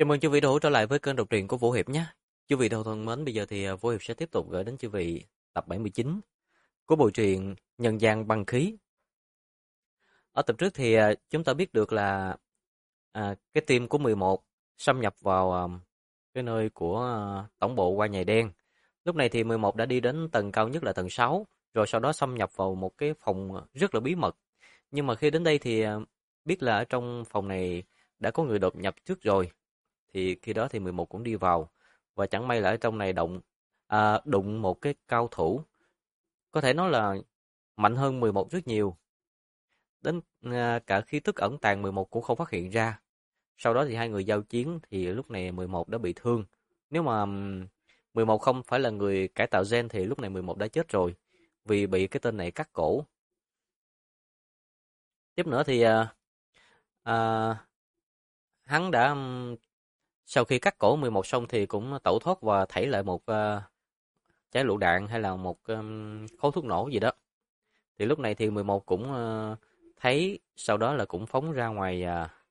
Chào mừng chư vị đã trở lại với kênh đọc truyện của Vũ Hiệp nhé. Chư vị thân mến, bây giờ thì Vũ Hiệp sẽ tiếp tục gửi đến chư vị tập 79 của bộ truyện Nhân gian băng khí. Ở tập trước thì chúng ta biết được là cái team của 11 xâm nhập vào cái nơi của tổng bộ qua nhài đen. Lúc này thì 11 đã đi đến tầng cao nhất là tầng 6, rồi sau đó xâm nhập vào một cái phòng rất là bí mật. Nhưng mà khi đến đây thì biết là ở trong phòng này đã có người đột nhập trước rồi. Thì khi đó thì 11 cũng đi vào, và chẳng may là ở trong này đụng một cái cao thủ, có thể nói là mạnh hơn 11 rất nhiều. Đến cả khí tức ẩn tàng 11 cũng không phát hiện ra. Sau đó thì hai người giao chiến, thì lúc này 11 đã bị thương. Nếu mà 11 không phải là người cải tạo gen thì lúc này 11 đã chết rồi, vì bị cái tên này cắt cổ. Tiếp nữa thì à, hắn đã sau khi cắt cổ 11 xong thì cũng tẩu thoát và thảy lại một trái lựu đạn hay là một khối thuốc nổ gì đó. Thì lúc này thì 11 cũng thấy, sau đó là cũng phóng ra ngoài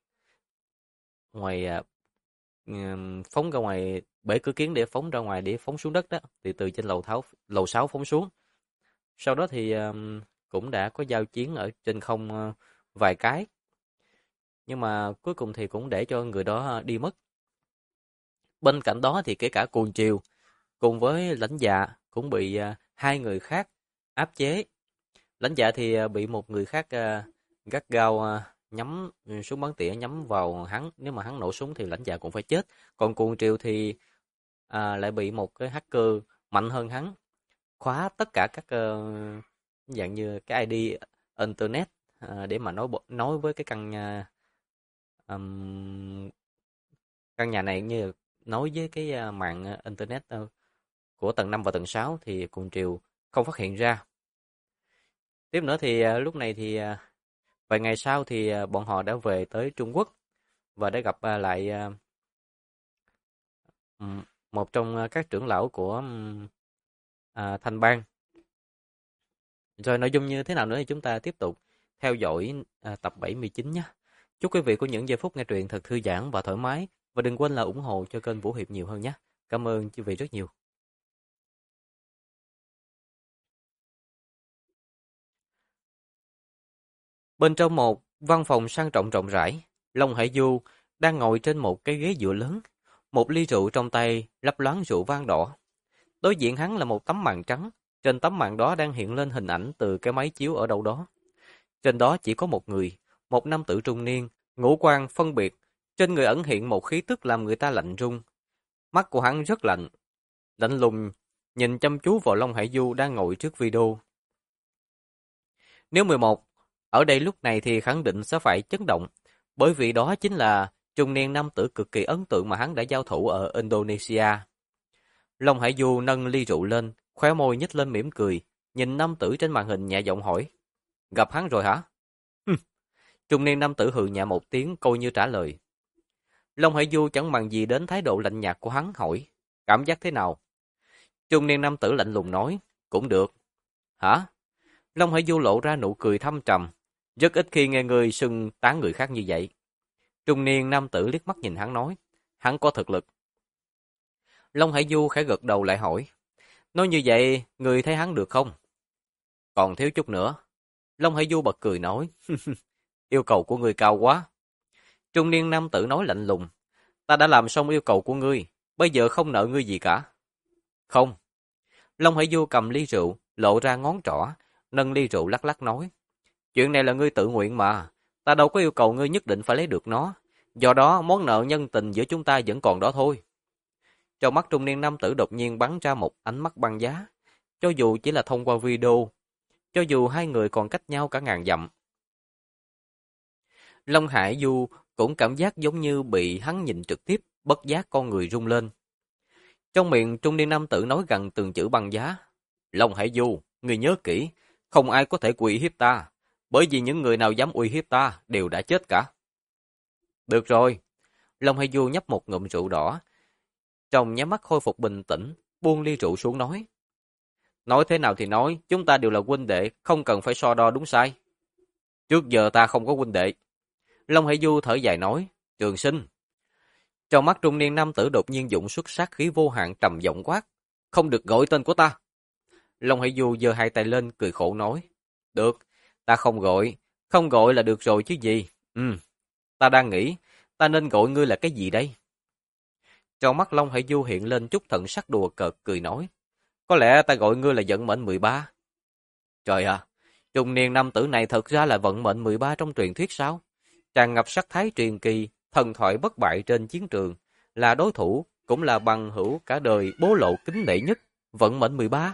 ngoài phóng ra ngoài bể cửa kiến để phóng ra ngoài để phóng xuống đất đó. Thì từ trên lầu 6 phóng xuống. Sau đó thì cũng đã có giao chiến ở trên không vài cái. Nhưng mà cuối cùng thì cũng để cho người đó đi mất. Bên cạnh đó thì kể cả Cuồng Triều cùng với Lãnh Dạ cũng bị hai người khác áp chế. Lãnh Dạ thì bị một người khác gắt gao nhắm súng bắn tỉa nhắm vào hắn, nếu mà hắn nổ súng thì Lãnh Dạ cũng phải chết. Còn Cuồng Triều thì lại bị một cái hacker mạnh hơn hắn khóa tất cả các dạng như cái ID internet để mà nói với cái căn nhà này, như nói với cái mạng internet của tầng 5 và tầng 6 thì Cuồng Triều không phát hiện ra. Tiếp nữa thì lúc này thì vài ngày sau thì bọn họ đã về tới Trung Quốc và đã gặp lại một trong các trưởng lão của Thanh Bang. Rồi nội dung như thế nào nữa thì chúng ta tiếp tục theo dõi tập 79 nhé. Chúc quý vị có những giây phút nghe truyện thật thư giãn và thoải mái, và đừng quên là ủng hộ cho kênh Vũ Hiệp nhiều hơn nhé. Cảm ơn quý vị rất nhiều. Bên trong một văn phòng sang trọng rộng rãi, Long Hải Du đang ngồi trên một cái ghế dựa lớn, một ly rượu trong tay lấp loáng rượu vang đỏ. Đối diện hắn là một tấm màn trắng, trên tấm màn đó đang hiện lên hình ảnh từ cái máy chiếu ở đâu đó. Trên đó chỉ có một người, một nam tử trung niên, ngũ quan phân biệt, trên người ẩn hiện một khí tức làm người ta lạnh run. Mắt của hắn rất lạnh, lạnh lùng, nhìn chăm chú vào Long Hải Du đang ngồi trước video. Nếu 11 ở đây lúc này thì khẳng định sẽ phải chấn động, bởi vì đó chính là trung niên nam tử cực kỳ ấn tượng mà hắn đã giao thủ ở Indonesia. Long Hải Du nâng ly rượu lên, khóe môi nhếch lên mỉm cười, nhìn nam tử trên màn hình nhẹ giọng hỏi: "Gặp hắn rồi hả?" Trung niên nam tử hừ nhẹ một tiếng coi như trả lời. Long Hải Du chẳng màng gì đến thái độ lạnh nhạt của hắn, hỏi: "Cảm giác thế nào?" Trung niên nam tử lạnh lùng nói: "Cũng được." "Hả?" Long Hải Du lộ ra nụ cười thâm trầm, rất ít khi nghe người xưng tán người khác như vậy. Trung niên nam tử liếc mắt nhìn hắn nói: "Hắn có thực lực." Long Hải Du khẽ gật đầu lại hỏi: "Nói như vậy, người thấy hắn được không?" "Còn thiếu chút nữa." Long Hải Du bật cười nói: "Yêu cầu của ngươi cao quá." Trung niên nam tử nói lạnh lùng: "Ta đã làm xong yêu cầu của ngươi, bây giờ không nợ ngươi gì cả." "Không." Long Hải Du cầm ly rượu, lộ ra ngón trỏ, nâng ly rượu lắc lắc nói: "Chuyện này là ngươi tự nguyện mà, ta đâu có yêu cầu ngươi nhất định phải lấy được nó, do đó món nợ nhân tình giữa chúng ta vẫn còn đó thôi." Trong mắt trung niên nam tử đột nhiên bắn ra một ánh mắt băng giá, cho dù chỉ là thông qua video, cho dù hai người còn cách nhau cả ngàn dặm. Long Hải Du cũng cảm giác giống như bị hắn nhìn trực tiếp, bất giác con người rung lên. Trong miệng trung niên nam tử nói gần từng chữ băng giá: "Long Hải Du, người nhớ kỹ, không ai có thể uy hiếp ta, bởi vì những người nào dám uy hiếp ta đều đã chết cả." "Được rồi." Long Hải Du nhấp một ngụm rượu đỏ, trong nháy mắt khôi phục bình tĩnh, buông ly rượu xuống nói: "Nói thế nào thì nói, chúng ta đều là huynh đệ, không cần phải so đo đúng sai." "Trước giờ ta không có huynh đệ." Long Hải Du thở dài nói: "Trường Sinh." Trong mắt trung niên nam tử đột nhiên dụng xuất sát khí vô hạn trầm giọng quát. Không được gọi tên của ta. Long Hải Du giơ hai tay lên cười khổ nói. Được, ta không gọi là được rồi chứ gì. Ta đang nghĩ, ta nên gọi ngươi là cái gì đây? Trong mắt Long Hải Du hiện lên chút thần sắc đùa cợt cười nói. Có lẽ ta gọi ngươi là vận mệnh 13. Trời à, trung niên nam tử này thật ra là vận mệnh 13 trong truyền thuyết sao? Tràn ngập sắc thái truyền kỳ, thần thoại bất bại trên chiến trường, là đối thủ, cũng là bằng hữu cả đời bố lộ kính nể nhất, vận mệnh 13.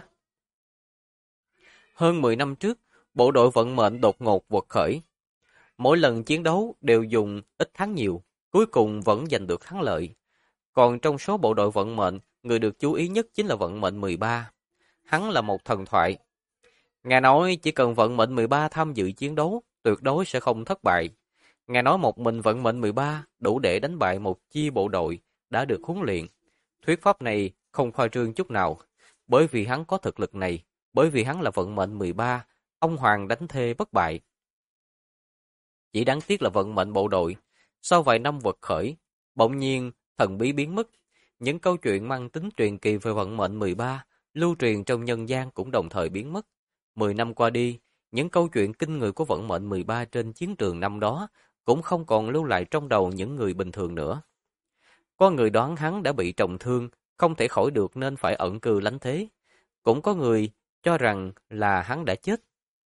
Hơn 10 năm trước, bộ đội vận mệnh đột ngột vượt khởi. Mỗi lần chiến đấu đều dùng ít thắng nhiều, cuối cùng vẫn giành được thắng lợi. Còn trong số bộ đội vận mệnh, người được chú ý nhất chính là vận mệnh 13. Hắn là một thần thoại. Nghe nói chỉ cần vận mệnh 13 tham dự chiến đấu, tuyệt đối sẽ không thất bại. Nghe nói một mình vận mệnh 13 đủ để đánh bại một chi bộ đội đã được huấn luyện. Thuyết pháp này không khoa trương chút nào. Bởi vì hắn có thực lực này, bởi vì hắn là vận mệnh 13, ông hoàng đánh thê bất bại. Chỉ đáng tiếc là vận mệnh bộ đội. Sau vài năm vượt khởi, bỗng nhiên thần bí biến mất. Những câu chuyện mang tính truyền kỳ về vận mệnh 13 lưu truyền trong nhân gian cũng đồng thời biến mất. 10 năm qua đi, những câu chuyện kinh người của vận mệnh 13 trên chiến trường năm đó cũng không còn lưu lại trong đầu những người bình thường nữa. Có người đoán hắn đã bị trọng thương, không thể khỏi được nên phải ẩn cư lánh thế. Cũng có người cho rằng là hắn đã chết.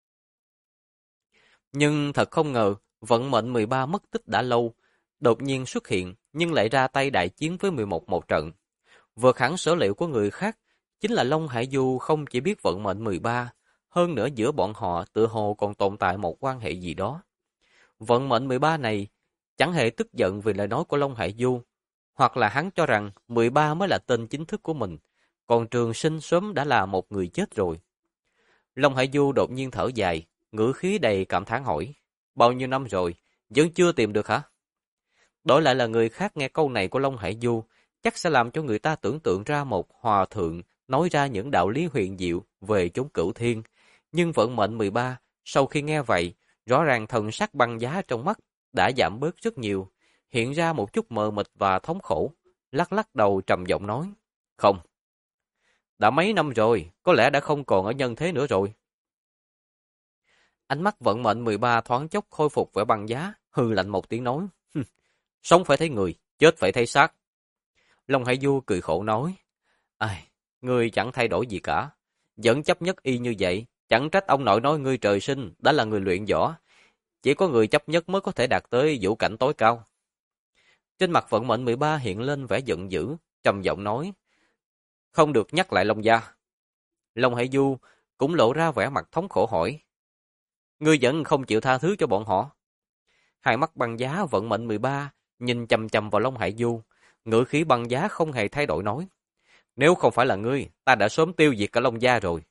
Nhưng thật không ngờ, vận mệnh 13 mất tích đã lâu, đột nhiên xuất hiện nhưng lại ra tay đại chiến với 11 một trận. Vượt hẳn sở liệu của người khác, chính là Long Hải Du không chỉ biết vận mệnh 13, hơn nữa giữa bọn họ tựa hồ còn tồn tại một quan hệ gì đó. Vận mệnh 13 này chẳng hề tức giận vì lời nói của Long Hải Du, hoặc là hắn cho rằng 13 mới là tên chính thức của mình, còn Trường Sinh sớm đã là một người chết rồi. Long Hải Du đột nhiên thở dài, ngữ khí đầy cảm thán hỏi, bao nhiêu năm rồi, vẫn chưa tìm được hả? Đổi lại là người khác nghe câu này của Long Hải Du, chắc sẽ làm cho người ta tưởng tượng ra một hòa thượng nói ra những đạo lý huyền diệu về chốn cửu thiên. Nhưng vận mệnh 13, sau khi nghe vậy, rõ ràng thần sắc băng giá trong mắt đã giảm bớt rất nhiều, hiện ra một chút mờ mịt và thống khổ, lắc lắc đầu trầm giọng nói, không. Đã mấy năm rồi, có lẽ đã không còn ở nhân thế nữa rồi. Ánh mắt vận mệnh 13 thoáng chốc khôi phục vẻ băng giá, hừ lạnh một tiếng nói, sống phải thấy người, chết phải thấy xác. Long Hải Du cười khổ nói, ai, ngươi chẳng thay đổi gì cả, vẫn chấp nhất y như vậy, chẳng trách ông nội nói ngươi trời sinh đã là người luyện võ, chỉ có người chấp nhất mới có thể đạt tới vũ cảnh tối cao. Trên mặt vận mệnh 13 hiện lên vẻ giận dữ, trầm giọng nói, không được nhắc lại Long gia. Long Hải Du cũng lộ ra vẻ mặt thống khổ hỏi, ngươi vẫn không chịu tha thứ cho bọn họ? Hai mắt băng giá vận mệnh 13 nhìn chằm chằm vào Long Hải Du, ngữ khí băng giá không hề thay đổi nói, nếu không phải là ngươi, ta đã sớm tiêu diệt cả Long gia rồi.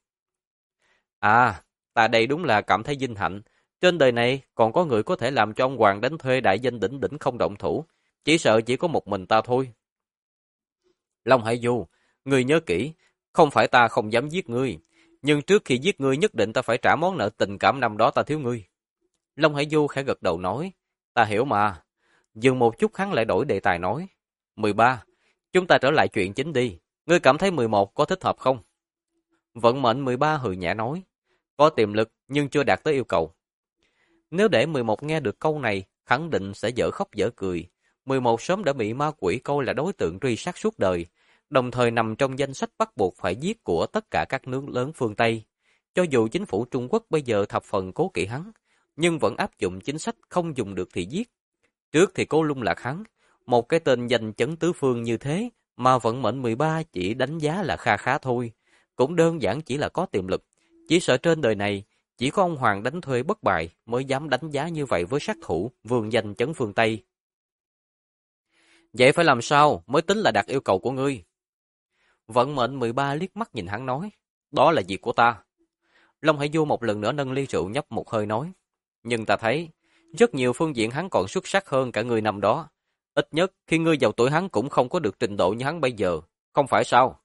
À, ta đây đúng là cảm thấy vinh hạnh, trên đời này còn có người có thể làm cho ông hoàng đánh thuê đại danh đỉnh đỉnh không động thủ, chỉ sợ chỉ có một mình ta thôi. Long Hải Du, ngươi nhớ kỹ, không phải ta không dám giết ngươi, nhưng trước khi giết ngươi nhất định ta phải trả món nợ tình cảm năm đó ta thiếu ngươi. Long Hải Du khẽ gật đầu nói, ta hiểu mà. Dừng một chút hắn lại đổi đề tài nói, 13, chúng ta trở lại chuyện chính đi, ngươi cảm thấy 11 có thích hợp không? Vận mệnh 13 hừ nhẹ nói, có tiềm lực nhưng chưa đạt tới yêu cầu. Nếu để 11 nghe được câu này, khẳng định sẽ dở khóc dở cười. 11 sớm đã bị ma quỷ coi là đối tượng truy sát suốt đời, đồng thời nằm trong danh sách bắt buộc phải giết của tất cả các nước lớn phương Tây. Cho dù chính phủ Trung Quốc bây giờ thập phần cố kỵ hắn, nhưng vẫn áp dụng chính sách không dùng được thì giết. Trước thì cố lung lạc hắn, một cái tên danh chấn tứ phương như thế mà vận mệnh 13 chỉ đánh giá là kha khá thôi, cũng đơn giản chỉ là có tiềm lực. Chỉ sợ trên đời này, chỉ có ông hoàng đánh thuê bất bại mới dám đánh giá như vậy với sát thủ vương danh chấn phương Tây. Vậy phải làm sao mới tính là đạt yêu cầu của ngươi? Vận mệnh 13 liếc mắt nhìn hắn nói, đó là việc của ta. Long Hải Du một lần nữa nâng ly rượu nhấp một hơi nói, nhưng ta thấy, rất nhiều phương diện hắn còn xuất sắc hơn cả ngươi năm đó. Ít nhất khi ngươi vào tuổi hắn cũng không có được trình độ như hắn bây giờ, không phải sao?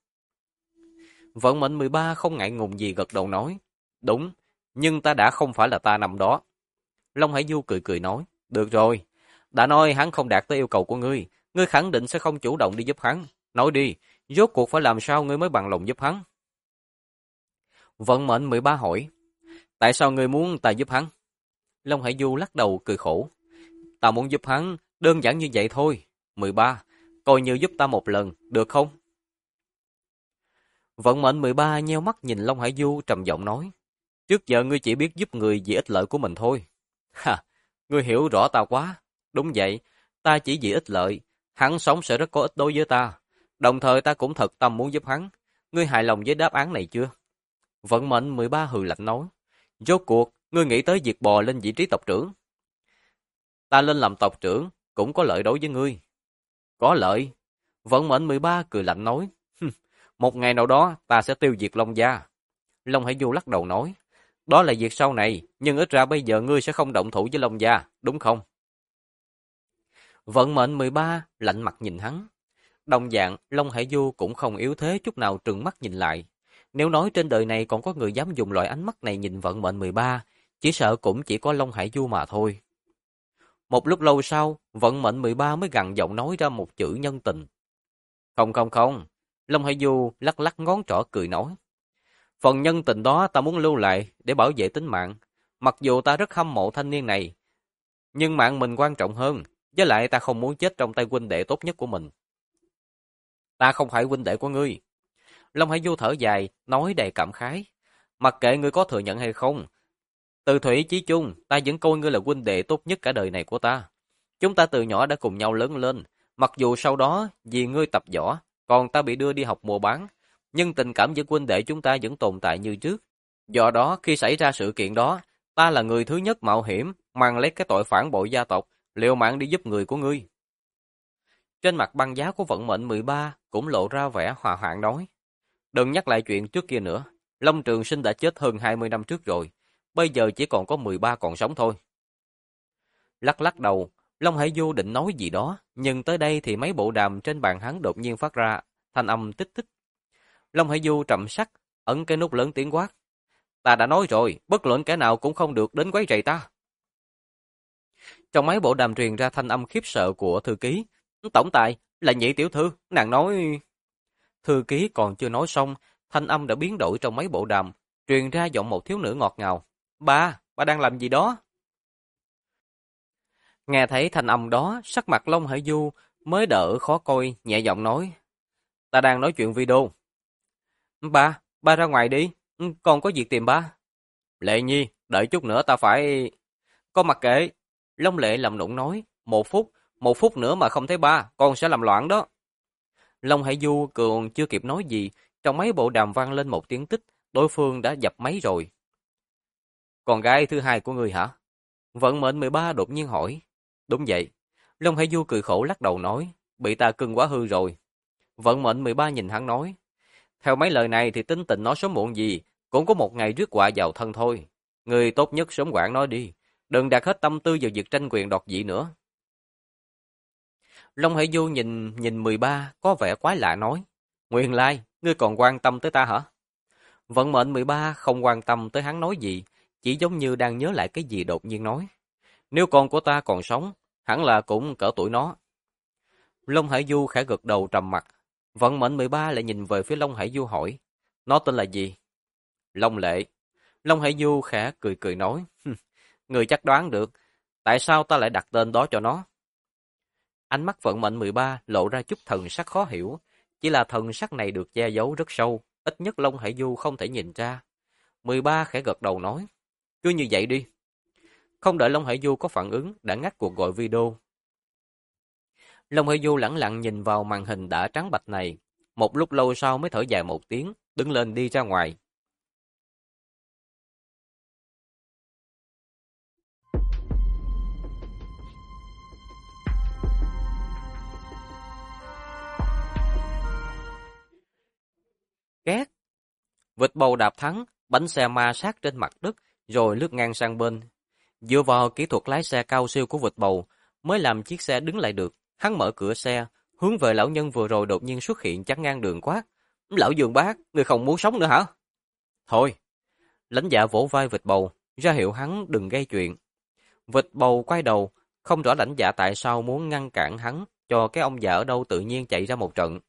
Vận mệnh 13 không ngại ngùng gì gật đầu nói, đúng, nhưng ta đã không phải là ta năm đó. Long Hải Du cười cười nói, được rồi, đã nói hắn không đạt tới yêu cầu của ngươi, Ngươi khẳng định sẽ không chủ động đi giúp hắn. Nói đi, rốt cuộc phải làm sao ngươi mới bằng lòng giúp hắn? Vận mệnh 13 hỏi, tại sao ngươi muốn ta giúp hắn? Long Hải Du lắc đầu cười khổ. Ta muốn giúp hắn, đơn giản như vậy thôi. 13, coi như giúp ta một lần, được không? Vận mệnh 13 nheo mắt nhìn Long Hải Du trầm giọng nói, trước giờ ngươi chỉ biết giúp người vì ích lợi của mình thôi. Ha, ngươi hiểu rõ ta quá. Đúng vậy, ta chỉ vì ích lợi, hắn sống sẽ rất có ích đối với ta. Đồng thời ta cũng thật tâm muốn giúp hắn. Ngươi hài lòng với đáp án này chưa? Vận mệnh 13 hừ lạnh nói, rốt cuộc, ngươi nghĩ tới việc bò lên vị trí tộc trưởng. Ta lên làm tộc trưởng, cũng có lợi đối với ngươi. Có lợi? Vận mệnh 13 cười lạnh nói, một ngày nào đó ta sẽ tiêu diệt Long gia. Long Hải Du lắc đầu nói, đó là việc sau này, nhưng ít ra bây giờ ngươi sẽ không động thủ với Long gia, đúng không? Vận mệnh 13 lạnh mặt nhìn hắn. Đồng dạng, Long Hải Du cũng không yếu thế chút nào trừng mắt nhìn lại. Nếu nói trên đời này còn có người dám dùng loại ánh mắt này nhìn vận mệnh 13, chỉ sợ cũng chỉ có Long Hải Du mà thôi. Một lúc lâu sau, vận mệnh 13 mới gằn giọng nói ra một chữ nhân tình. Không không không, Long Hải Du lắc lắc ngón trỏ cười nói. Phần nhân tình đó ta muốn lưu lại để bảo vệ tính mạng. Mặc dù ta rất hâm mộ thanh niên này, nhưng mạng mình quan trọng hơn, với lại ta không muốn chết trong tay huynh đệ tốt nhất của mình. Ta không phải huynh đệ của ngươi. Long Hải Du thở dài, nói đầy cảm khái. Mặc kệ ngươi có thừa nhận hay không, từ thủy chí chung, ta vẫn coi ngươi là huynh đệ tốt nhất cả đời này của ta. Chúng ta từ nhỏ đã cùng nhau lớn lên, mặc dù sau đó vì ngươi tập võ, còn ta bị đưa đi học mua bán, nhưng tình cảm giữa huynh đệ chúng ta vẫn tồn tại như trước. Do đó, khi xảy ra sự kiện đó, ta là người thứ nhất mạo hiểm, mang lấy cái tội phản bội gia tộc, liều mạng đi giúp người của ngươi. Trên mặt băng giá của vận mệnh 13 cũng lộ ra vẻ hòa hoãn nói. Đừng nhắc lại chuyện trước kia nữa. Long Trường Sinh đã chết hơn 20 năm trước rồi. Bây giờ chỉ còn có 13 còn sống thôi. Lắc lắc đầu, Long Hải Du định nói gì đó, nhưng tới đây thì mấy bộ đàm trên bàn hắn đột nhiên phát ra thanh âm tích tích. Long Hải Du trầm sắc, ấn cái nút lớn tiếng quát. Ta đã nói rồi, bất luận kẻ nào cũng không được đến quấy rầy ta. Trong mấy bộ đàm truyền ra thanh âm khiếp sợ của thư ký. Tổng tài, là Nhị tiểu thư, nàng nói... Thư ký còn chưa nói xong, thanh âm đã biến đổi trong mấy bộ đàm, truyền ra giọng một thiếu nữ ngọt ngào. Ba đang làm gì đó? Nghe thấy thanh âm đó, sắc mặt Long Hải Du mới đỡ khó coi, nhẹ giọng nói. Ta đang nói chuyện video. Ba ra ngoài đi, con có việc tìm ba. Lệ Nhi, đợi chút nữa ta phải... Con mặc kệ. Long Lệ làm nũng nói, một phút nữa mà không thấy ba, con sẽ làm loạn đó. Long Hải Du còn chưa kịp nói gì, trong mấy bộ đàm vang lên một tiếng tích, đối phương đã dập máy rồi. Con gái thứ hai của ngươi hả? Vận mệnh 13 đột nhiên hỏi. Đúng vậy. Long Hải Du cười khổ lắc đầu nói, bị ta cưng quá hư rồi. Vận mệnh 13 nhìn hắn nói, theo mấy lời này thì tính tình nó sớm muộn gì, cũng có một ngày rước họa vào thân thôi. Ngươi tốt nhất sớm quản nó đi, đừng đặt hết tâm tư vào việc tranh quyền đoạt vị nữa. Long Hải Du nhìn 13 có vẻ quái lạ nói, Nguyên lai, ngươi còn quan tâm tới ta hả? Vận mệnh 13 không quan tâm tới hắn nói gì, chỉ giống như đang nhớ lại cái gì đột nhiên nói. Nếu con của ta còn sống, hẳn là cũng cỡ tuổi nó. Long Hải Du khẽ gật đầu trầm mặt. Vận mệnh 13 lại nhìn về phía Long Hải Du hỏi, nó tên là gì? Long Lệ. Long Hải Du khẽ cười cười nói, người chắc đoán được, tại sao ta lại đặt tên đó cho nó? Ánh mắt vận mệnh 13 lộ ra chút thần sắc khó hiểu, chỉ là thần sắc này được che giấu rất sâu, ít nhất Long Hải Du không thể nhìn ra. 13 khẽ gật đầu nói, cứ như vậy đi. Không đợi Long Hải Du có phản ứng, đã ngắt cuộc gọi video. Long Hải Du lẳng lặng nhìn vào màn hình đã trắng bạch này, một lúc lâu sau mới thở dài một tiếng, đứng lên đi ra ngoài. Két! Vịt bầu đạp thắng, bánh xe ma sát trên mặt đất, rồi lướt ngang sang bên. Dựa vào kỹ thuật lái xe cao siêu của vịt bầu, mới làm chiếc xe đứng lại được. Hắn mở cửa xe, hướng về lão nhân vừa rồi đột nhiên xuất hiện chắn ngang đường quát. Lão Dương Bác, người không muốn sống nữa hả? Thôi! Lãnh dạ vỗ vai vịt bầu, ra hiệu hắn đừng gây chuyện. Vịt bầu quay đầu, không rõ lãnh dạ tại sao muốn ngăn cản hắn, cho cái ông già ở đâu tự nhiên chạy ra một trận.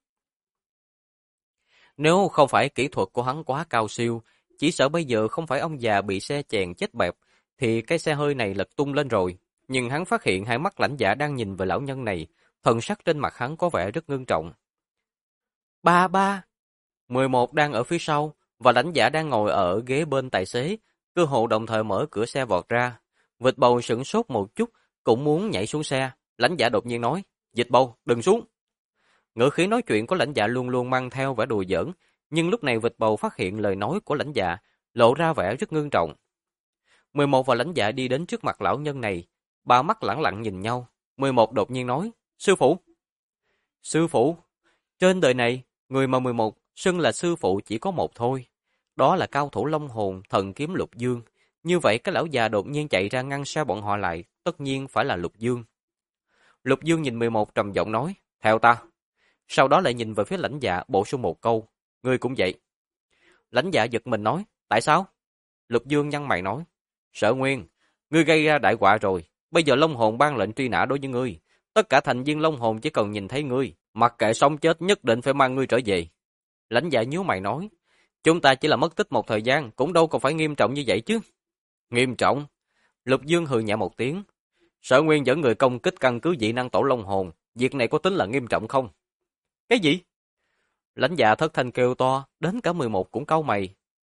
Nếu không phải kỹ thuật của hắn quá cao siêu, chỉ sợ bây giờ không phải ông già bị xe chèn chết bẹp, thì cái xe hơi này lật tung lên rồi. Nhưng hắn phát hiện hai mắt Lãnh Dạ đang nhìn về lão nhân này, thần sắc trên mặt hắn có vẻ rất ngưng trọng. Ba ba! 11 đang ở phía sau, và Lãnh Dạ đang ngồi ở ghế bên tài xế, cơ hồ đồng thời mở cửa xe vọt ra. Vịt Bầu sửng sốt một chút, cũng muốn nhảy xuống xe. Lãnh Dạ đột nhiên nói, Vịt Bầu, đừng xuống. Ngữ khí nói chuyện của Lãnh Dạ luôn luôn mang theo vẻ đùa giỡn, nhưng lúc này Vịt Bầu phát hiện lời nói của Lãnh Dạ, lộ ra vẻ rất ngưng trọng. 11 và Lãnh Dạ đi đến trước mặt lão nhân này, ba mắt lẳng lặng nhìn nhau. 11 đột nhiên nói, sư phụ. Sư phụ? Trên đời này, người mà 11 xưng là sư phụ chỉ có một thôi. Đó là cao thủ Long Hồn, thần kiếm Lục Dương. Như vậy cái lão già đột nhiên chạy ra ngăn xe bọn họ lại, tất nhiên phải là Lục Dương. Lục Dương nhìn 11 trầm giọng nói, theo ta. Sau đó lại nhìn về phía Lãnh Dạ, bổ sung một câu, ngươi cũng vậy. Lãnh Dạ giật mình nói, tại sao? Lục Dương nhăn mày nói, Sở Nguyên, ngươi gây ra đại họa rồi, bây giờ Long Hồn ban lệnh truy nã đối với ngươi. Tất cả thành viên Long Hồn chỉ cần nhìn thấy ngươi, mặc kệ sống chết nhất định phải mang ngươi trở về. Lãnh Dạ nhíu mày nói, chúng ta chỉ là mất tích một thời gian, cũng đâu còn phải nghiêm trọng như vậy chứ. Nghiêm trọng? Lục Dương hừ nhẹ một tiếng. Sở Nguyên dẫn người công kích căn cứ dị năng tổ Long Hồn, việc này có tính là nghiêm trọng không? Cái gì? Lãnh Dạ thất thanh kêu to, đến cả 11 cũng cau mày.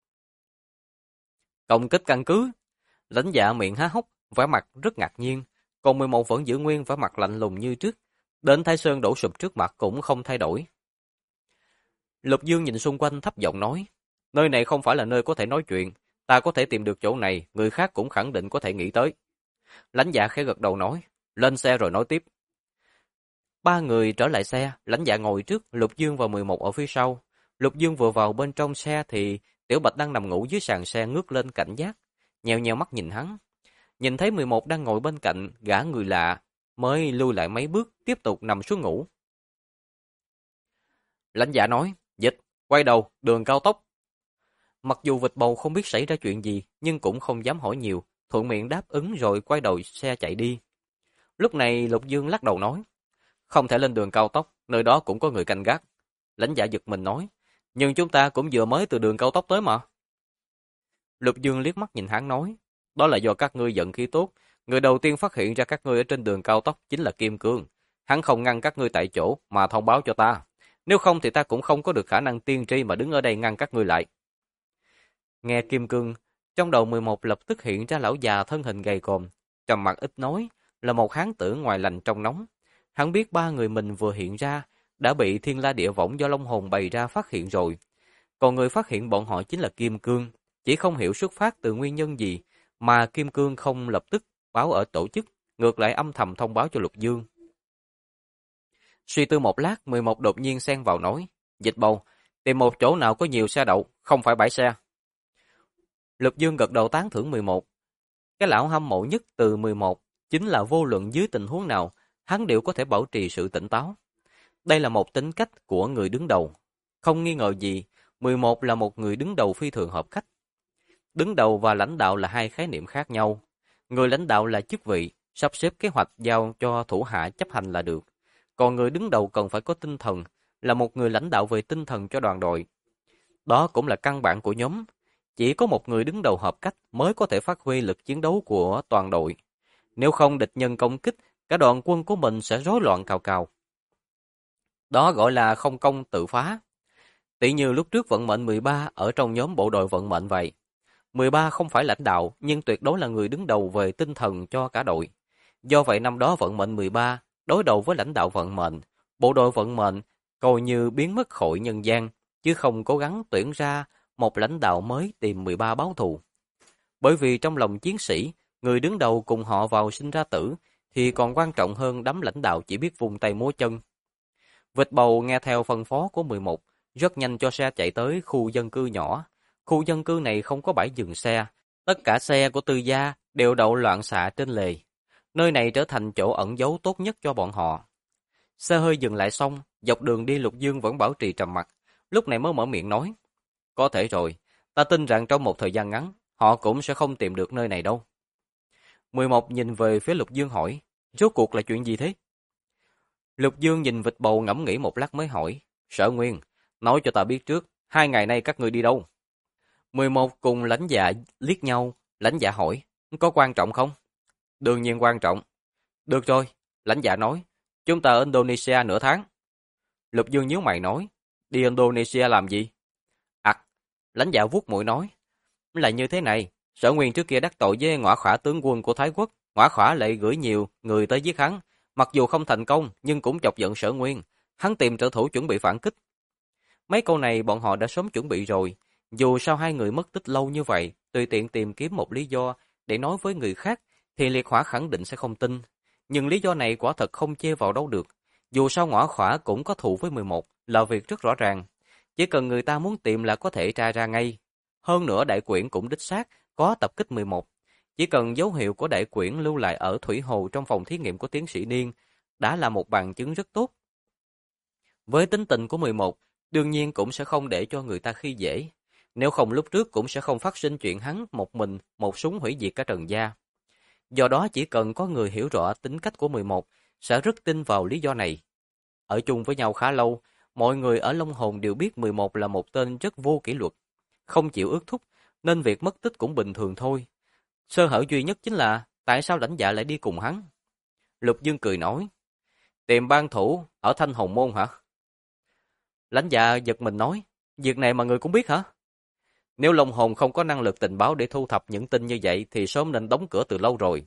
Công kích căn cứ? Lãnh Dạ miệng há hốc, vẻ mặt rất ngạc nhiên, còn 11 vẫn giữ nguyên vẻ mặt lạnh lùng như trước. Đến Thái Sơn đổ sụp trước mặt cũng không thay đổi. Lục Dương nhìn xung quanh thấp giọng nói, nơi này không phải là nơi có thể nói chuyện, ta có thể tìm được chỗ này, người khác cũng khẳng định có thể nghĩ tới. Lãnh Dạ khẽ gật đầu nói, lên xe rồi nói tiếp. Ba người trở lại xe, Lãnh Dạ ngồi trước, Lục Dương và 11 ở phía sau. Lục Dương vừa vào bên trong xe thì Tiểu Bạch đang nằm ngủ dưới sàn xe ngước lên cảnh giác, nheo nheo mắt nhìn hắn. Nhìn thấy 11 đang ngồi bên cạnh gã người lạ, mới lui lại mấy bước, tiếp tục nằm xuống ngủ. Lãnh Dạ nói, Dịch, quay đầu, đường cao tốc. Mặc dù Vịt Bầu không biết xảy ra chuyện gì, nhưng cũng không dám hỏi nhiều, thuận miệng đáp ứng rồi quay đầu xe chạy đi. Lúc này Lục Dương lắc đầu nói, không thể lên đường cao tốc, nơi đó cũng có người canh gác. Lãnh Dạ giật mình nói, nhưng chúng ta cũng vừa mới từ đường cao tốc tới mà. Lục Dương liếc mắt nhìn hắn nói, đó là do các ngươi vận khí tốt, người đầu tiên phát hiện ra các ngươi ở trên đường cao tốc chính là Kim Cương. Hắn không ngăn các ngươi tại chỗ mà thông báo cho ta. Nếu không thì ta cũng không có được khả năng tiên tri mà đứng ở đây ngăn các ngươi lại. Nghe Kim Cương, trong đầu 11 lập tức hiện ra lão già thân hình gầy còm, trầm mặc ít nói, là một hán tử ngoài lạnh trong nóng. Hắn biết ba người mình vừa hiện ra đã bị Thiên La Địa Võng do Long Hồn bày ra phát hiện rồi. Còn người phát hiện bọn họ chính là Kim Cương, chỉ không hiểu xuất phát từ nguyên nhân gì mà Kim Cương không lập tức báo ở tổ chức, ngược lại âm thầm thông báo cho Lục Dương. Suy tư một lát, 11 đột nhiên xen vào nói, Dịch Bầu, tìm một chỗ nào có nhiều xe đậu, không phải bãi xe. Lục Dương gật đầu tán thưởng 11. Cái lão hâm mộ nhất từ 11 chính là vô luận dưới tình huống nào, hắn đều có thể bảo trì sự tỉnh táo. Đây là một tính cách của người đứng đầu. Không nghi ngờ gì, 11 là một người đứng đầu phi thường hợp cách. Đứng đầu và lãnh đạo là hai khái niệm khác nhau. Người lãnh đạo là chức vị, sắp xếp kế hoạch giao cho thủ hạ chấp hành là được. Còn người đứng đầu cần phải có tinh thần, là một người lãnh đạo về tinh thần cho đoàn đội. Đó cũng là căn bản của nhóm. Chỉ có một người đứng đầu hợp cách mới có thể phát huy lực chiến đấu của toàn đội. Nếu không địch nhân công kích, cả đoàn quân của mình sẽ rối loạn cào cào. Đó gọi là không công tự phá. Tỷ như lúc trước vận mệnh 13 ở trong nhóm bộ đội vận mệnh vậy. 13 không phải lãnh đạo, nhưng tuyệt đối là người đứng đầu về tinh thần cho cả đội. Do vậy năm đó vận mệnh 13 đối đầu với lãnh đạo vận mệnh, bộ đội vận mệnh coi như biến mất khỏi nhân gian, chứ không cố gắng tuyển ra một lãnh đạo mới tìm 13 báo thù. Bởi vì trong lòng chiến sĩ, người đứng đầu cùng họ vào sinh ra tử, thì còn quan trọng hơn đám lãnh đạo chỉ biết vùng tay múa chân. Vịt Bầu nghe theo phân phó của 11, rất nhanh cho xe chạy tới khu dân cư nhỏ. Khu dân cư này không có bãi dừng xe, tất cả xe của tư gia đều đậu loạn xạ trên lề. Nơi này trở thành chỗ ẩn giấu tốt nhất cho bọn họ. Xe hơi dừng lại xong, dọc đường đi Lục Dương vẫn bảo trì trầm mặc, lúc này mới mở miệng nói. Có thể rồi, ta tin rằng trong một thời gian ngắn, họ cũng sẽ không tìm được nơi này đâu. 11 nhìn về phía Lục Dương hỏi, rốt cuộc là chuyện gì thế? Lục Dương nhìn vịt bầu ngẫm nghĩ một lát mới hỏi, Sở Nguyên, nói cho ta biết trước, 2 ngày nay các ngươi đi đâu? 11 cùng lãnh dạ liếc nhau, lãnh dạ hỏi, có quan trọng không? Đương nhiên quan trọng. Được rồi, lãnh dạ nói, chúng ta ở Indonesia nửa tháng. Lục Dương nhíu mày nói, đi Indonesia làm gì? Lãnh dạ vuốt mũi nói, là như thế này, Sở Nguyên trước kia đắc tội với Ngõa Khỏa tướng quân của Thái Quốc, Ngõa Khỏa lại gửi nhiều người tới giết hắn, mặc dù không thành công nhưng cũng chọc giận Sở Nguyên, hắn tìm trợ thủ chuẩn bị phản kích. Mấy câu này bọn họ đã sớm chuẩn bị rồi, dù sao hai người mất tích lâu như vậy, tùy tiện tìm kiếm một lý do để nói với người khác thì Liệt Hỏa khẳng định sẽ không tin, nhưng lý do này quả thật không chê vào đâu được. Dù sao Ngõa Khỏa cũng có thù với 11, là việc rất rõ ràng. Chỉ cần người ta muốn tìm là có thể tra ra ngay. Hơn nữa đại quyển cũng đích xác có tập kích 11. Chỉ cần dấu hiệu của đại quyển lưu lại ở thủy hồ trong phòng thí nghiệm của tiến sĩ Niên đã là một bằng chứng rất tốt. Với tính tình của 11, đương nhiên cũng sẽ không để cho người ta khi dễ. Nếu không lúc trước cũng sẽ không phát sinh chuyện hắn một mình một súng hủy diệt cả Trần gia. Do đó chỉ cần có người hiểu rõ tính cách của 11 sẽ rất tin vào lý do này. Ở chung với nhau khá lâu, mọi người ở Long Hồn đều biết 11 là một tên rất vô kỷ luật, không chịu ước thúc, nên việc mất tích cũng bình thường thôi. Sơ hở duy nhất chính là tại sao lãnh dạ lại đi cùng hắn. Lục Dương cười nói, tìm ban thủ ở Thanh Hồng Môn hả? Lãnh dạ giật mình nói, việc này mà người cũng biết hả? Nếu Long Hồn không có năng lực tình báo để thu thập những tin như vậy thì sớm nên đóng cửa từ lâu rồi.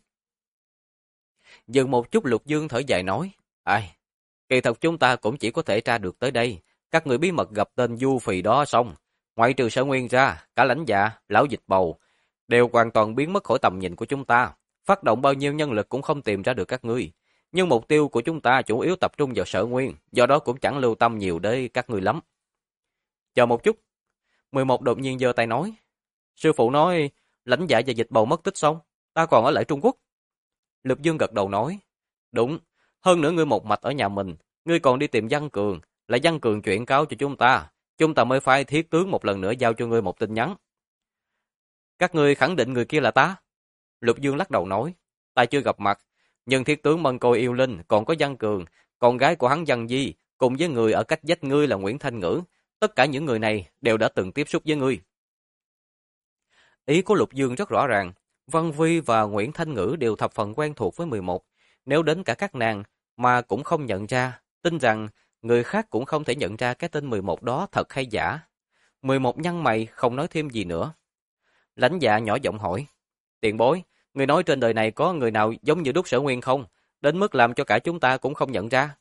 Dừng một chút Lục Dương thở dài nói, ai, kỳ thật chúng ta cũng chỉ có thể tra được tới đây. Các người bí mật gặp tên Du Phì đó xong, ngoại trừ Sở Nguyên ra, cả lãnh dạ, lão dịch bầu, đều hoàn toàn biến mất khỏi tầm nhìn của chúng ta. Phát động bao nhiêu nhân lực cũng không tìm ra được các ngươi. Nhưng mục tiêu của chúng ta chủ yếu tập trung vào Sở Nguyên, do đó cũng chẳng lưu tâm nhiều đến các ngươi lắm. Chờ một chút. 11 đột nhiên giơ tay nói, sư phụ nói lãnh dạ và dịch bầu mất tích xong, ta còn ở lại Trung Quốc. Lục Dương gật đầu nói, đúng, hơn nữa ngươi một mạch ở nhà mình, ngươi còn đi tìm Văn Cường, lại Văn Cường chuyển cáo cho chúng ta mới phái Thiết tướng một lần nữa giao cho ngươi một tin nhắn. Các ngươi khẳng định người kia là ta? Lục Dương lắc đầu nói, ta chưa gặp mặt, nhưng Thiết tướng Mân Côi Yêu Linh còn có Văn Cường, con gái của hắn Văn Di, cùng với người ở cách vách ngươi là Nguyễn Thanh Ngữ, tất cả những người này đều đã từng tiếp xúc với ngươi. Ý của Lục Dương rất rõ ràng, Văn Vi và Nguyễn Thanh Ngữ đều thập phần quen thuộc với 11, nếu đến cả các nàng mà cũng không nhận ra, tin rằng người khác cũng không thể nhận ra cái tên 11 đó thật hay giả. 11 nhăn mày không nói thêm gì nữa. Lãnh dạ nhỏ giọng hỏi, tiền bối, người nói trên đời này có người nào giống như Đúc Sở Nguyên không, đến mức làm cho cả chúng ta cũng không nhận ra?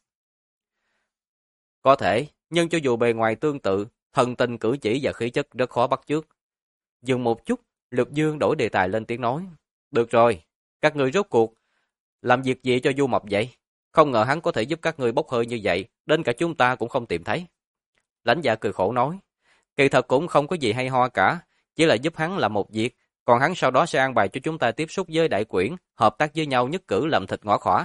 Có thể, nhưng cho dù bề ngoài tương tự, thần tình cử chỉ và khí chất rất khó bắt chước. Dừng một chút, Lục Dương đổi đề tài lên tiếng nói, được rồi, các người rốt cuộc làm việc gì cho Du Mập vậy? Không ngờ hắn có thể giúp các người bốc hơi như vậy, đến cả chúng ta cũng không tìm thấy. Lãnh dạ cười khổ nói, kỳ thật cũng không có gì hay ho cả, chỉ là giúp hắn làm một việc, còn hắn sau đó sẽ an bài cho chúng ta tiếp xúc với đại quyển, hợp tác với nhau nhất cử làm thịt Ngõ Khỏa.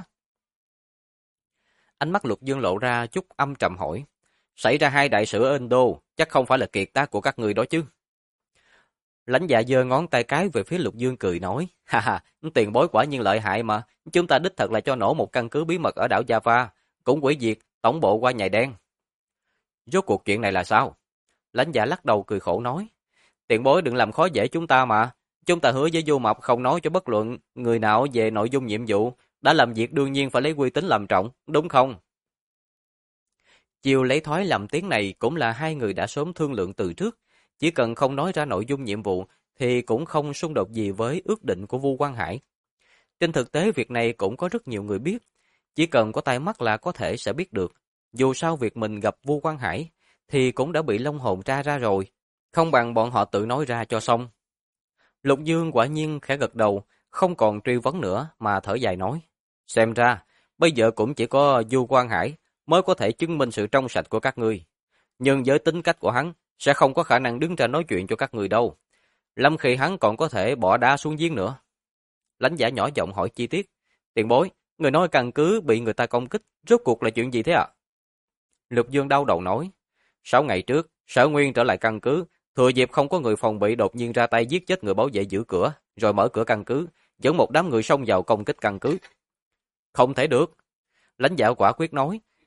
Ánh mắt Lục Dương lộ ra chút âm trầm hỏi, xảy ra 2 đại sự ở Indo, chắc không phải là kiệt tác của các người đó chứ? Lãnh dạ giơ ngón tay cái về phía Lục Dương cười nói, ha ha, tiền bối quả nhiên lợi hại mà, chúng ta đích thật là cho nổ một căn cứ bí mật ở đảo Java, cũng hủy diệt tổng bộ qua nhài đen. Rốt cuộc chuyện này là sao? Lãnh dạ lắc đầu cười khổ nói, tiền bối đừng làm khó dễ chúng ta mà, chúng ta hứa với Du Mập không nói cho bất luận người nào về nội dung nhiệm vụ, đã làm việc đương nhiên phải lấy uy tín làm trọng, đúng không? Chiều lấy thói làm tiếng này cũng là hai người đã sớm thương lượng từ trước, chỉ cần không nói ra nội dung nhiệm vụ thì cũng không xung đột gì với ước định của Vu Quang Hải. Trên thực tế việc này cũng có rất nhiều người biết, chỉ cần có tai mắt là có thể sẽ biết được. Dù sao việc mình gặp Vu Quang Hải thì cũng đã bị Long Hồn tra ra rồi, không bằng bọn họ tự nói ra cho xong. Lục Dương quả nhiên khẽ gật đầu, không còn truy vấn nữa mà thở dài nói, xem ra bây giờ cũng chỉ có Vu Quang Hải mới có thể chứng minh sự trong sạch của các ngươi. Nhưng với tính cách của hắn, sẽ không có khả năng đứng ra nói chuyện cho các người đâu. Lâm khi hắn còn có thể bỏ đá xuống giếng nữa. Lãnh giả nhỏ giọng hỏi chi tiết, tiền bối, người nói căn cứ bị người ta công kích, rốt cuộc là chuyện gì thế ạ? Lục Dương đau đầu nói, 6 ngày trước, Sở Nguyên trở lại căn cứ, thừa dịp không có người phòng bị đột nhiên ra tay giết chết người bảo vệ giữ cửa, rồi mở cửa căn cứ, dẫn một đám người xông vào công kích căn cứ. Không thể được. Lãnh đạo quả quyết nói,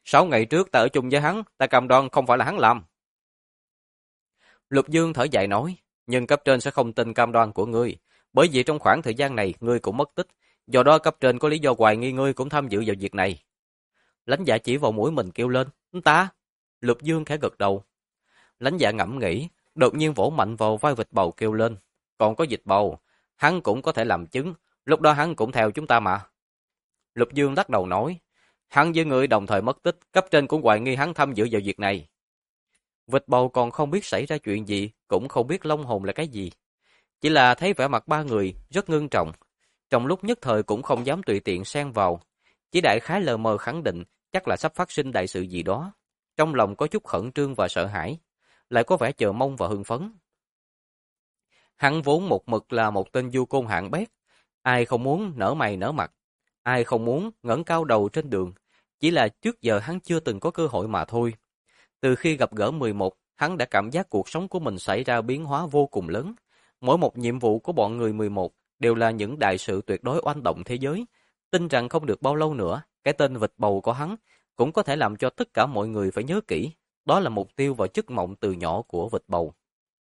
6 ngày trước ta ở chung với hắn, ta cam đoan không phải là hắn làm. Lục Dương thở dài nói, nhưng cấp trên sẽ không tin cam đoan của ngươi, bởi vì trong khoảng thời gian này ngươi cũng mất tích, do đó cấp trên có lý do hoài nghi ngươi cũng tham dự vào việc này. Lãnh Dạ chỉ vào mũi mình kêu lên, ta. Lục Dương khẽ gật đầu. Lãnh Dạ ngẫm nghĩ, đột nhiên vỗ mạnh vào vai vịt bầu kêu lên, còn có vịt bầu, hắn cũng có thể làm chứng, lúc đó hắn cũng theo chúng ta mà. Lục Dương lắc đầu nói, hắn với ngươi đồng thời mất tích, cấp trên cũng hoài nghi hắn tham dự vào việc này. Vịt bầu còn không biết xảy ra chuyện gì, cũng không biết long hồn là cái gì. Chỉ là thấy vẻ mặt ba người rất ngưng trọng, trong lúc nhất thời cũng không dám tùy tiện xen vào. Chỉ đại khái lờ mờ khẳng định chắc là sắp phát sinh đại sự gì đó. Trong lòng có chút khẩn trương và sợ hãi, lại có vẻ chờ mong và hưng phấn. Hắn vốn một mực là một tên du côn hạng bét, ai không muốn nở mày nở mặt, ai không muốn ngẩng cao đầu trên đường, chỉ là trước giờ hắn chưa từng có cơ hội mà thôi. Từ khi gặp gỡ 11, hắn đã cảm giác cuộc sống của mình xảy ra biến hóa vô cùng lớn. Mỗi một nhiệm vụ của bọn người 11 đều là những đại sự tuyệt đối oanh động thế giới. Tin rằng không được bao lâu nữa, cái tên vịt bầu của hắn cũng có thể làm cho tất cả mọi người phải nhớ kỹ. Đó là mục tiêu và giấc mộng từ nhỏ của vịt bầu.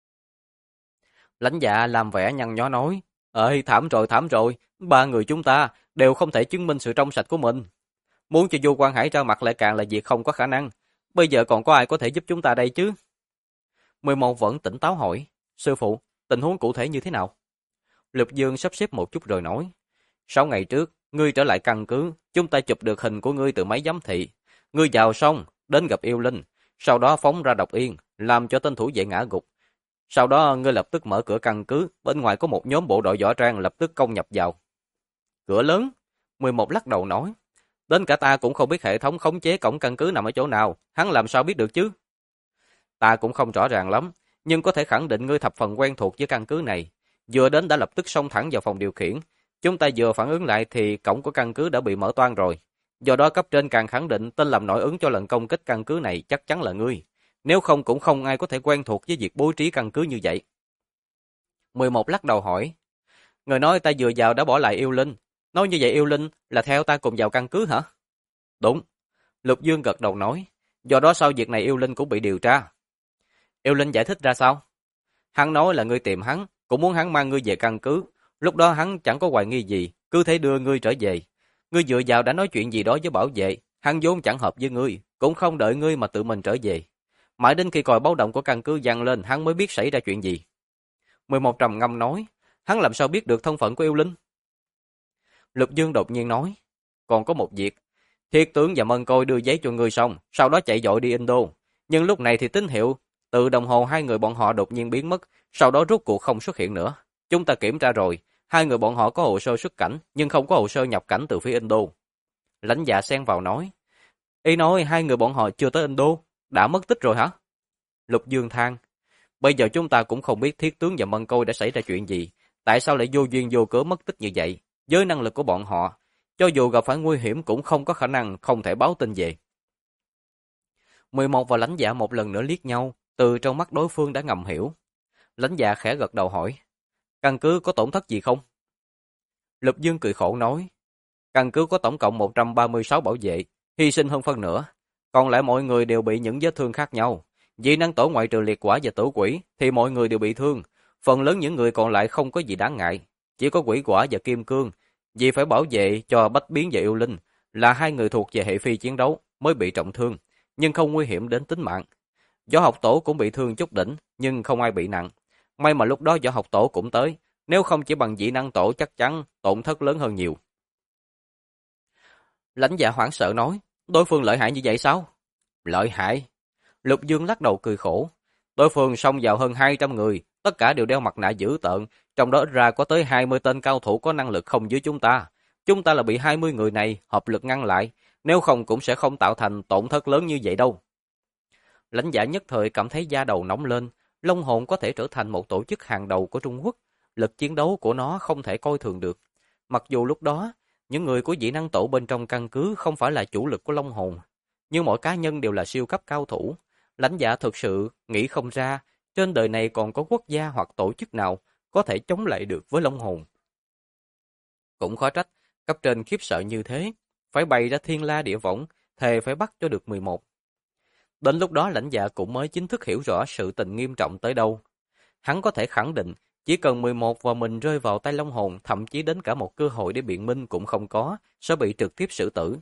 Lãnh Dạ làm vẻ nhăn nhó nói, ơi thảm rồi, ba người chúng ta đều không thể chứng minh sự trong sạch của mình. Muốn cho Du Quang Hải ra mặt lại càng là việc không có khả năng. Bây giờ còn có ai có thể giúp chúng ta đây chứ? 11 vẫn tỉnh táo hỏi, sư phụ, tình huống cụ thể như thế nào? Lục Dương sắp xếp một chút rồi nói, 6 ngày trước, ngươi trở lại căn cứ, chúng ta chụp được hình của ngươi từ máy giám thị. Ngươi vào xong, đến gặp yêu linh, sau đó phóng ra độc yên, làm cho tên thủ vệ ngã gục. Sau đó ngươi lập tức mở cửa căn cứ, bên ngoài có một nhóm bộ đội võ trang lập tức công nhập vào. Cửa lớn, 11 lắc đầu nói, đến cả ta cũng không biết hệ thống khống chế cổng căn cứ nằm ở chỗ nào, hắn làm sao biết được chứ? Ta cũng không rõ ràng lắm, nhưng có thể khẳng định ngươi thập phần quen thuộc với căn cứ này. Vừa đến đã lập tức xông thẳng vào phòng điều khiển. Chúng ta vừa phản ứng lại thì cổng của căn cứ đã bị mở toang rồi. Do đó cấp trên càng khẳng định tên làm nội ứng cho lần công kích căn cứ này chắc chắn là ngươi. Nếu không cũng không ai có thể quen thuộc với việc bố trí căn cứ như vậy. 11 lắc đầu hỏi, người nói ta vừa vào đã bỏ lại yêu linh. Nói như vậy yêu linh là theo ta cùng vào căn cứ hả? Đúng. Lục Dương gật đầu nói, do đó sau việc này yêu linh cũng bị điều tra. Yêu linh giải thích ra sao? Hắn nói là ngươi tìm hắn, cũng muốn hắn mang ngươi về căn cứ. Lúc đó hắn chẳng có hoài nghi gì, cứ thế đưa ngươi trở về. Ngươi vừa vào đã nói chuyện gì đó với bảo vệ, hắn vốn chẳng hợp với ngươi, cũng không đợi ngươi mà tự mình trở về. Mãi đến khi còi báo động của căn cứ vang lên, hắn mới biết xảy ra chuyện gì. 11 trầm ngâm nói, hắn làm sao biết được thân phận của yêu linh? Lục Dương đột nhiên nói, còn có một việc, Thiết tướng và Mân Côi đưa giấy cho ngươi xong, sau đó chạy vội đi Indo. Nhưng lúc này thì tín hiệu từ đồng hồ hai người bọn họ đột nhiên biến mất, sau đó rốt cuộc không xuất hiện nữa. Chúng ta kiểm tra rồi, hai người bọn họ có hồ sơ xuất cảnh, nhưng không có hồ sơ nhập cảnh từ phía Indo. Lãnh Dạ xen vào nói, ý nói hai người bọn họ chưa tới Indo, đã mất tích rồi hả? Lục Dương than, bây giờ chúng ta cũng không biết Thiết tướng và Mân Côi đã xảy ra chuyện gì, tại sao lại vô duyên vô cớ mất tích như vậy. Với năng lực của bọn họ, cho dù gặp phải nguy hiểm cũng không có khả năng không thể báo tin về. 11 và Lãnh Dạ một lần nữa liếc nhau, từ trong mắt đối phương đã ngầm hiểu. Lãnh Dạ khẽ gật đầu hỏi, căn cứ có tổn thất gì không? Lục Dương cười khổ nói, căn cứ có tổng cộng 136 bảo vệ, hy sinh hơn phân nửa, còn lại mọi người đều bị những vết thương khác nhau. Dị năng tổ ngoại trừ liệt quả và tử quỷ thì mọi người đều bị thương, phần lớn những người còn lại không có gì đáng ngại, chỉ có quỷ quả và kim cương, vì phải bảo vệ cho Bách Biến và Yêu Linh, là hai người thuộc về hệ phi chiến đấu mới bị trọng thương, nhưng không nguy hiểm đến tính mạng. Võ học tổ cũng bị thương chút đỉnh, nhưng không ai bị nặng. May mà lúc đó võ học tổ cũng tới, nếu không chỉ bằng dị năng tổ chắc chắn tổn thất lớn hơn nhiều. Lãnh Dạ hoảng sợ nói, đối phương lợi hại như vậy sao? Lợi hại? Lục Dương lắc đầu cười khổ. Đối phương xông vào hơn 200 người, tất cả đều đeo mặt nạ dữ tợn, trong đó ra có tới 20 tên cao thủ có năng lực không dưới chúng ta. Chúng ta là bị 20 người này hợp lực ngăn lại, nếu không cũng sẽ không tạo thành tổn thất lớn như vậy đâu. Lãnh Dạ nhất thời cảm thấy da đầu nóng lên, Long Hồn có thể trở thành một tổ chức hàng đầu của Trung Quốc, lực chiến đấu của nó không thể coi thường được. Mặc dù lúc đó, những người của dị năng tổ bên trong căn cứ không phải là chủ lực của Long Hồn, nhưng mỗi cá nhân đều là siêu cấp cao thủ. Lãnh Dạ thực sự nghĩ không ra, trên đời này còn có quốc gia hoặc tổ chức nào có thể chống lại được với Long Hồn. Cũng khó trách, cấp trên khiếp sợ như thế, phải bày ra thiên la địa võng, thề phải bắt cho được 11. Đến lúc đó lãnh dạ cũng mới chính thức hiểu rõ sự tình nghiêm trọng tới đâu. Hắn có thể khẳng định, chỉ cần 11 và mình rơi vào tay Long Hồn, thậm chí đến cả một cơ hội để biện minh cũng không có, sẽ bị trực tiếp xử tử.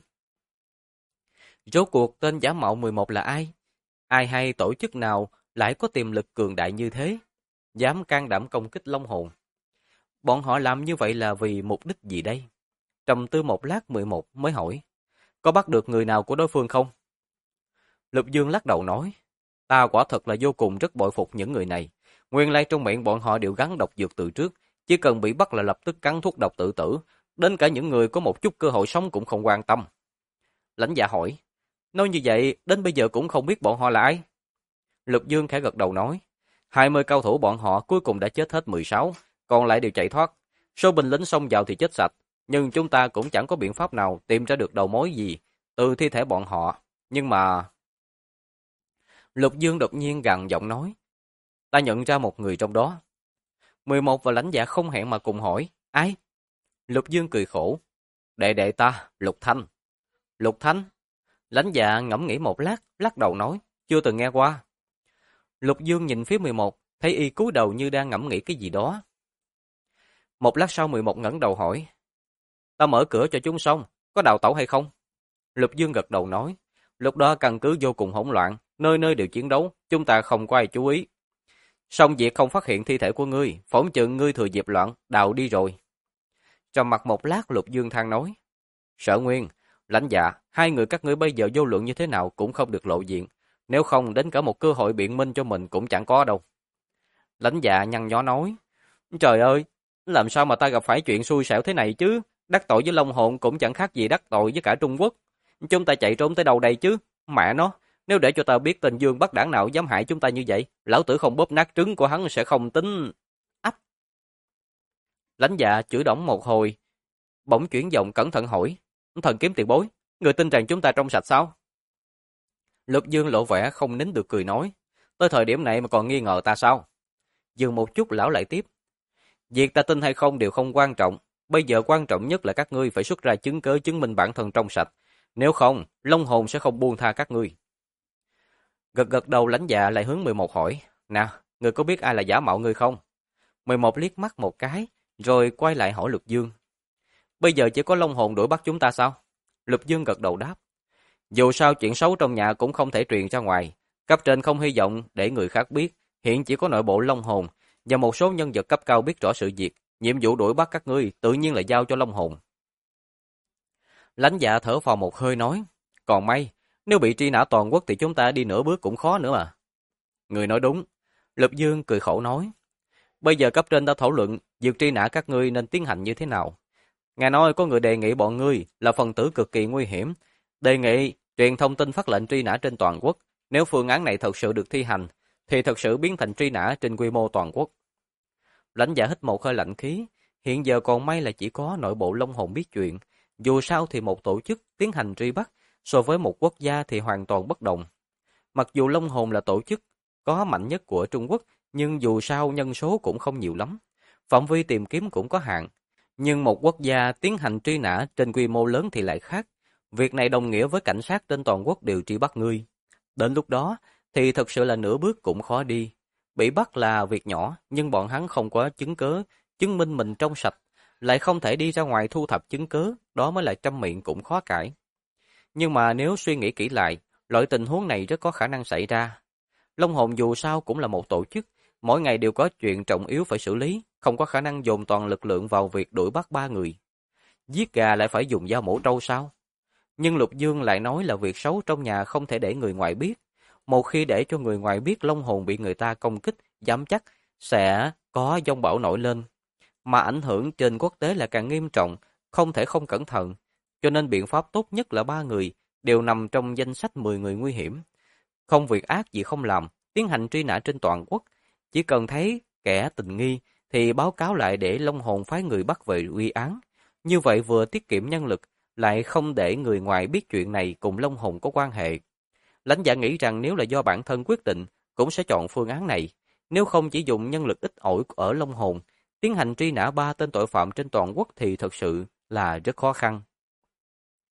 Rốt cuộc tên giả mạo 11 là ai? Ai hay tổ chức nào lại có tiềm lực cường đại như thế? Dám can đảm công kích Long Hồn. Bọn họ làm như vậy là vì mục đích gì đây? Trầm tư một lát 11 mới hỏi. Có bắt được người nào của đối phương không? Lục Dương lắc đầu nói. Ta quả thật là vô cùng rất bội phục những người này. Nguyên lai trong miệng bọn họ đều gắn độc dược từ trước. Chỉ cần bị bắt là lập tức cắn thuốc độc tự tử. Đến cả những người có một chút cơ hội sống cũng không quan tâm. Lãnh dạ hỏi. Nói như vậy, đến bây giờ cũng không biết bọn họ là ai? Lục Dương khẽ gật đầu nói. 20 cao thủ bọn họ cuối cùng đã chết hết 16, còn lại đều chạy thoát. Số binh lính xông vào thì chết sạch, nhưng chúng ta cũng chẳng có biện pháp nào tìm ra được đầu mối gì từ thi thể bọn họ. Nhưng mà... Lục Dương đột nhiên gằn giọng nói. Ta nhận ra một người trong đó. 11 và lãnh dạ không hẹn mà cùng hỏi. Ai? Lục Dương cười khổ. Đệ đệ ta, Lục Thanh. Lục Thanh? Lãnh dạ ngẫm nghĩ một lát, lắc đầu nói. Chưa từng nghe qua. Lục Dương nhìn phía 11, thấy y cúi đầu như đang ngẫm nghĩ cái gì đó. Một lát sau 11 ngẩng đầu hỏi. Ta mở cửa cho chúng xong, có đào tẩu hay không? Lục Dương gật đầu nói. Lúc đó căn cứ vô cùng hỗn loạn, nơi nơi đều chiến đấu, chúng ta không có ai chú ý. Xong việc không phát hiện thi thể của ngươi, phỏng chừng ngươi thừa dịp loạn, đào đi rồi. Trầm mặt một lát Lục Dương than nói. Sở Nguyên, lãnh dạ, hai người các ngươi bây giờ vô luận như thế nào cũng không được lộ diện. Nếu không đến cả một cơ hội biện minh cho mình cũng chẳng có đâu. Lãnh dạ nhăn nhó nói. Trời ơi, làm sao mà ta gặp phải chuyện xui xẻo thế này chứ? Đắc tội với Long Hồn cũng chẳng khác gì đắc tội với cả Trung Quốc. Chúng ta chạy trốn tới đâu đây chứ? Mẹ nó, nếu để cho ta biết tên Dương Bắc Đảng nào dám hại chúng ta như vậy, lão tử không bóp nát trứng của hắn sẽ không tính. Ách. Lãnh dạ chửi đổng một hồi, bỗng chuyển giọng cẩn thận hỏi. Thần kiếm tiền bối, người tin rằng chúng ta trong sạch sao? Lục Dương lộ vẻ không nín được cười nói. Tới thời điểm này mà còn nghi ngờ ta sao? Dừng một chút lão lại tiếp. Việc ta tin hay không đều không quan trọng. Bây giờ quan trọng nhất là các ngươi phải xuất ra chứng cớ chứng minh bản thân trong sạch. Nếu không, Long Hồn sẽ không buông tha các ngươi. Gật gật đầu lãnh dạ lại hướng 11 hỏi. Nào, ngươi có biết ai là giả mạo ngươi không? 11 liếc mắt một cái, rồi quay lại hỏi Lục Dương. Bây giờ chỉ có Long Hồn đuổi bắt chúng ta sao? Lục Dương gật đầu đáp. Dù sao chuyện xấu trong nhà cũng không thể truyền ra ngoài. Cấp trên không hy vọng để người khác biết. Hiện chỉ có nội bộ Long Hồn và một số nhân vật cấp cao biết rõ sự việc. Nhiệm vụ đuổi bắt các ngươi tự nhiên là giao cho Long Hồn. Lãnh dạ thở phào một hơi nói. Còn may, nếu bị truy nã toàn quốc thì chúng ta đi nửa bước cũng khó nữa mà. Người nói đúng. Lục Dương cười khổ nói. Bây giờ cấp trên đã thảo luận việc truy nã các ngươi nên tiến hành như thế nào. Nghe nói có người đề nghị bọn ngươi là phần tử cực kỳ nguy hiểm. Đề nghị truyền thông tin phát lệnh truy nã trên toàn quốc. Nếu phương án này thật sự được thi hành, thì thật sự biến thành truy nã trên quy mô toàn quốc. Lãnh dạ hít một hơi lạnh khí. Hiện giờ còn may là chỉ có nội bộ Long Hồn biết chuyện. Dù sao thì một tổ chức tiến hành truy bắt so với một quốc gia thì hoàn toàn bất đồng. Mặc dù Long Hồn là tổ chức có mạnh nhất của Trung Quốc, nhưng dù sao nhân số cũng không nhiều lắm. Phạm vi tìm kiếm cũng có hạn. Nhưng một quốc gia tiến hành truy nã trên quy mô lớn thì lại khác. Việc này đồng nghĩa với cảnh sát trên toàn quốc đều truy bắt ngươi. Đến lúc đó thì thật sự là nửa bước cũng khó đi. Bị bắt là việc nhỏ, nhưng bọn hắn không có chứng cớ, chứng minh mình trong sạch, lại không thể đi ra ngoài thu thập chứng cớ, đó mới là trăm miệng cũng khó cãi. Nhưng mà nếu suy nghĩ kỹ lại, loại tình huống này rất có khả năng xảy ra. Long Hồn dù sao cũng là một tổ chức, mỗi ngày đều có chuyện trọng yếu phải xử lý, không có khả năng dồn toàn lực lượng vào việc đuổi bắt 3 người. Giết gà lại phải dùng dao mổ trâu sao? Nhưng Lục Dương lại nói là việc xấu trong nhà không thể để người ngoài biết. Một khi để cho người ngoài biết Long Hồn bị người ta công kích, dám chắc sẽ có giông bão nổi lên. Mà ảnh hưởng trên quốc tế là càng nghiêm trọng, không thể không cẩn thận. Cho nên biện pháp tốt nhất là 3 người đều nằm trong danh sách 10 người nguy hiểm. Không việc ác gì không làm, tiến hành truy nã trên toàn quốc. Chỉ cần thấy kẻ tình nghi thì báo cáo lại để Long Hồn phái người bắt về uy án. Như vậy vừa tiết kiệm nhân lực, lại không để người ngoài biết chuyện này cùng Long Hồn có quan hệ. Lãnh dạ nghĩ rằng nếu là do bản thân quyết định, cũng sẽ chọn phương án này. Nếu không chỉ dùng nhân lực ít ỏi ở Long Hồn, tiến hành truy nã 3 tên tội phạm trên toàn quốc thì thật sự là rất khó khăn.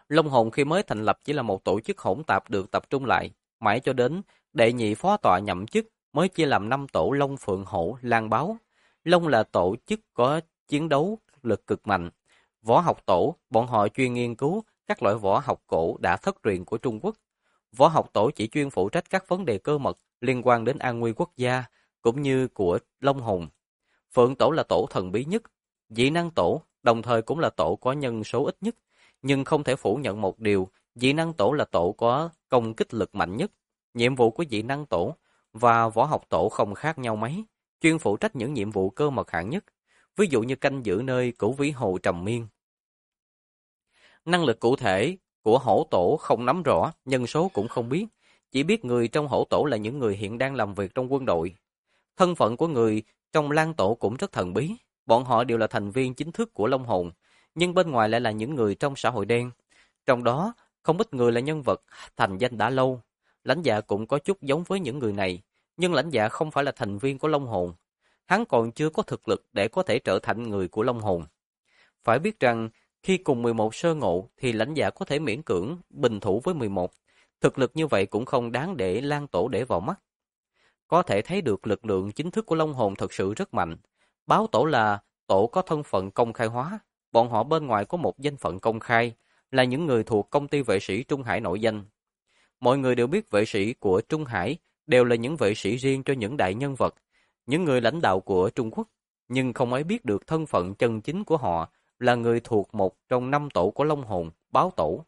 Long Hồn khi mới thành lập chỉ là một tổ chức hỗn tạp được tập trung lại, mãi cho đến đệ nhị phó tọa nhậm chức mới chia làm 5 tổ Long Phượng Hổ Lan Báo. Long là tổ chức có chiến đấu lực cực mạnh. Võ học tổ, bọn họ chuyên nghiên cứu các loại võ học cổ đã thất truyền của Trung Quốc. Võ học tổ chỉ chuyên phụ trách các vấn đề cơ mật liên quan đến an nguy quốc gia, cũng như của Long Hồn. Phượng tổ là tổ thần bí nhất, dị năng tổ đồng thời cũng là tổ có nhân số ít nhất, nhưng không thể phủ nhận một điều, dị năng tổ là tổ có công kích lực mạnh nhất. Nhiệm vụ của dị năng tổ và võ học tổ không khác nhau mấy, chuyên phụ trách những nhiệm vụ cơ mật hạng nhất, ví dụ như canh giữ nơi Cửu Vĩ Hồ trầm miên. Năng lực cụ thể của hổ tổ không nắm rõ, nhân số cũng không biết, chỉ biết người trong hổ tổ là những người hiện đang làm việc trong quân đội. Thân phận của người trong Lan tổ cũng rất thần bí, bọn họ đều là thành viên chính thức của Long Hồn, nhưng bên ngoài lại là những người trong xã hội đen. Trong đó, không ít người là nhân vật thành danh đã lâu. Lãnh Dạ cũng có chút giống với những người này, nhưng Lãnh Dạ không phải là thành viên của Long Hồn. Hắn còn chưa có thực lực để có thể trở thành người của Long Hồn. Phải biết rằng, khi cùng 11 sơ ngộ thì Lãnh Dạ có thể miễn cưỡng bình thủ với 11. Thực lực như vậy cũng không đáng để Lan tổ để vào mắt. Có thể thấy được lực lượng chính thức của Long Hồn thật sự rất mạnh. Báo tổ là tổ có thân phận công khai hóa. Bọn họ bên ngoài có một danh phận công khai, là những người thuộc công ty vệ sĩ Trung Hải nổi danh. Mọi người đều biết vệ sĩ của Trung Hải đều là những vệ sĩ riêng cho những đại nhân vật, những người lãnh đạo của Trung Quốc, nhưng không ai biết được thân phận chân chính của họ là người thuộc một trong 5 tổ của Long Hồn, báo tổ.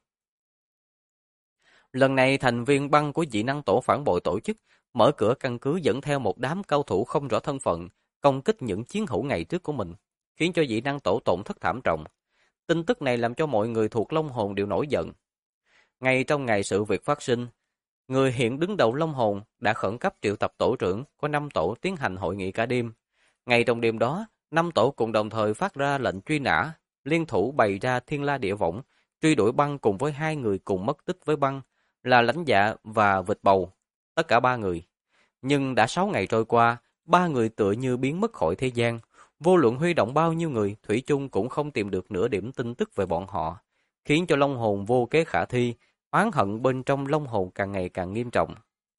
Lần này thành viên băng của dị năng tổ phản bội tổ chức, mở cửa căn cứ dẫn theo một đám cao thủ không rõ thân phận, công kích những chiến hữu ngày trước của mình, khiến cho dị năng tổ tổn thất thảm trọng. Tin tức này làm cho mọi người thuộc Long Hồn đều nổi giận. Ngay trong ngày sự việc phát sinh, người hiện đứng đầu Long Hồn đã khẩn cấp triệu tập tổ trưởng của 5 tổ tiến hành hội nghị cả đêm. Ngay trong đêm đó, 5 tổ cùng đồng thời phát ra lệnh truy nã, liên thủ bày ra thiên la địa võng, truy đuổi băng cùng với 2 người cùng mất tích với băng, là Lãnh Dạ và Vịt Bầu, tất cả 3 người. Nhưng đã 6 ngày trôi qua, 3 người tựa như biến mất khỏi thế gian, vô luận huy động bao nhiêu người, thủy chung cũng không tìm được nửa điểm tin tức về bọn họ, khiến cho Long Hồn vô kế khả thi, oán hận bên trong Long Hồn càng ngày càng nghiêm trọng.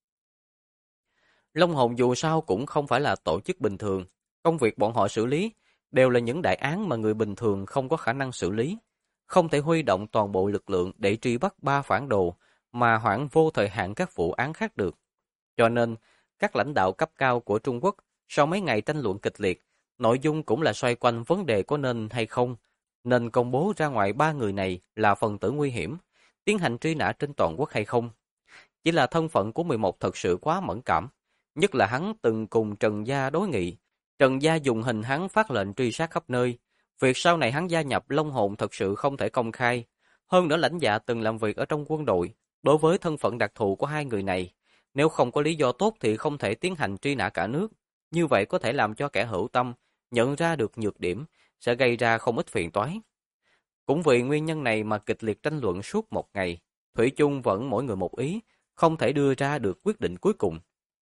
Long Hồn dù sao cũng không phải là tổ chức bình thường, công việc bọn họ xử lý đều là những đại án mà người bình thường không có khả năng xử lý, không thể huy động toàn bộ lực lượng để truy bắt 3 phản đồ mà hoãn vô thời hạn các vụ án khác được. Cho nên, các lãnh đạo cấp cao của Trung Quốc sau mấy ngày tranh luận kịch liệt, nội dung cũng là xoay quanh vấn đề có nên hay không, nên công bố ra ngoài 3 người này là phần tử nguy hiểm, tiến hành truy nã trên toàn quốc hay không. Chỉ là thân phận của 11 thật sự quá mẫn cảm, nhất là hắn từng cùng Trần Gia đối nghị. Trần Gia dùng hình hắn phát lệnh truy sát khắp nơi. Việc sau này hắn gia nhập Long Hồn thật sự không thể công khai. Hơn nữa Lãnh Dạ từng làm việc ở trong quân đội. Đối với thân phận đặc thù của 2 người này, nếu không có lý do tốt thì không thể tiến hành truy nã cả nước. Như vậy có thể làm cho kẻ hữu tâm nhận ra được nhược điểm, sẽ gây ra không ít phiền toái. Cũng vì nguyên nhân này mà kịch liệt tranh luận suốt một ngày, thủy chung vẫn mỗi người một ý, không thể đưa ra được quyết định cuối cùng.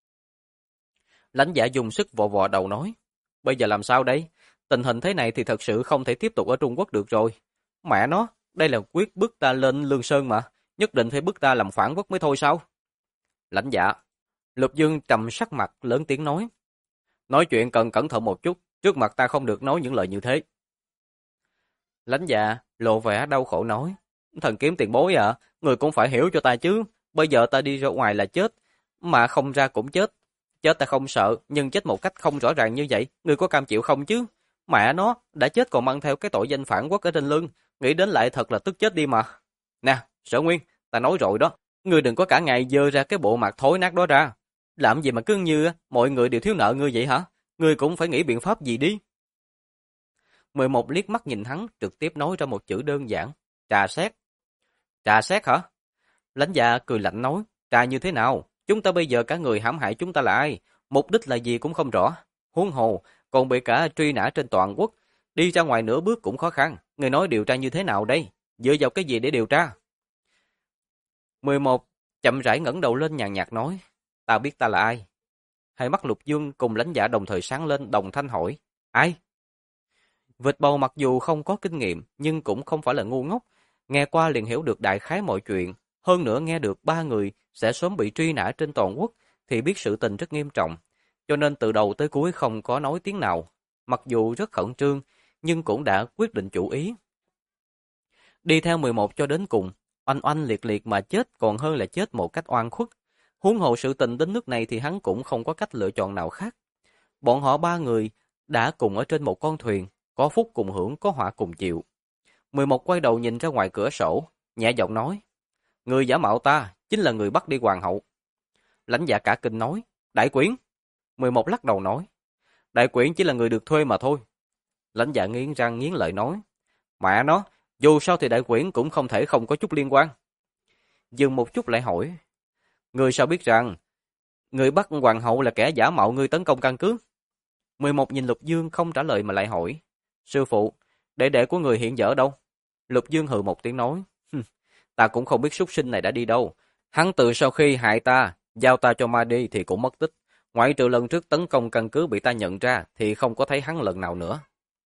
Lãnh Dạ dùng sức vò vò đầu nói, bây giờ làm sao đây? Tình hình thế này thì thật sự không thể tiếp tục ở Trung Quốc được rồi. Mẹ nó, đây là quyết bức ta lên Lương Sơn mà, nhất định phải bức ta làm phản quốc mới thôi sao? Lãnh Dạ. Lục Dương trầm sắc mặt lớn tiếng nói chuyện cần cẩn thận một chút, trước mặt ta không được nói những lời như thế. Lãnh Dạ lộ vẻ đau khổ nói, thần kiếm tiền bối à, người cũng phải hiểu cho ta chứ, bây giờ ta đi ra ngoài là chết, mà không ra cũng chết. Chết ta không sợ, nhưng chết một cách không rõ ràng như vậy, người có cam chịu không chứ? Mẹ nó, đã chết còn mang theo cái tội danh phản quốc ở trên lưng, nghĩ đến lại thật là tức chết đi mà. Nè, Sở Nguyên, ta nói rồi đó, ngươi đừng có cả ngày dơ ra cái bộ mặt thối nát đó ra. Làm gì mà cứ như mọi người đều thiếu nợ ngươi vậy hả? Ngươi cũng phải nghĩ biện pháp gì đi. 11 liếc mắt nhìn hắn, trực tiếp nói ra một chữ đơn giản, trà xét. Trà xét hả? Lãnh Dạ cười lạnh nói, trà như thế nào? Chúng ta bây giờ cả người hãm hại chúng ta là ai? Mục đích là gì cũng không rõ. Huống hồ, còn bị cả truy nã trên toàn quốc. Đi ra ngoài nửa bước cũng khó khăn. Người nói điều tra như thế nào đây? Dựa vào cái gì để điều tra? 11 chậm rãi ngẩng đầu lên nhàn nhạt nói, ta biết ta là ai. Hai mắt Lục Dương cùng Lãnh Dạ đồng thời sáng lên, đồng thanh hỏi, ai? Vịt Bầu mặc dù không có kinh nghiệm nhưng cũng không phải là ngu ngốc, nghe qua liền hiểu được đại khái mọi chuyện, hơn nữa nghe được 3 người sẽ sớm bị truy nã trên toàn quốc thì biết sự tình rất nghiêm trọng, cho nên từ đầu tới cuối không có nói tiếng nào. Mặc dù rất khẩn trương, nhưng cũng đã quyết định chủ ý. Đi theo 11 cho đến cùng, oanh oanh liệt liệt mà chết còn hơn là chết một cách oan khuất. Huống hồ sự tình đến nước này thì hắn cũng không có cách lựa chọn nào khác. Bọn họ 3 người đã cùng ở trên một con thuyền, có phúc cùng hưởng, có họa cùng chịu. 11 quay đầu nhìn ra ngoài cửa sổ, nhẹ giọng nói, người giả mạo ta chính là người bắt đi hoàng hậu. Lãnh Dạ cả kinh nói, đại quyển. 11 lắc đầu nói, đại quyển chỉ là người được thuê mà thôi. Lãnh Dạ nghiến răng nghiến lợi nói, mẹ nó, dù sao thì đại quyển cũng không thể không có chút liên quan. Dừng một chút lại hỏi, người sao biết rằng người bắt hoàng hậu là kẻ giả mạo người tấn công căn cứ? 11 nhìn Lục Dương không trả lời mà lại hỏi, sư phụ, đệ đệ của người hiện giờ ở đâu? Lục Dương hừ một tiếng nói, ta cũng không biết súc sinh này đã đi đâu. Hắn từ sau khi hại ta, giao ta cho ma đi thì cũng mất tích. Ngoại trừ lần trước tấn công căn cứ bị ta nhận ra thì không có thấy hắn lần nào nữa.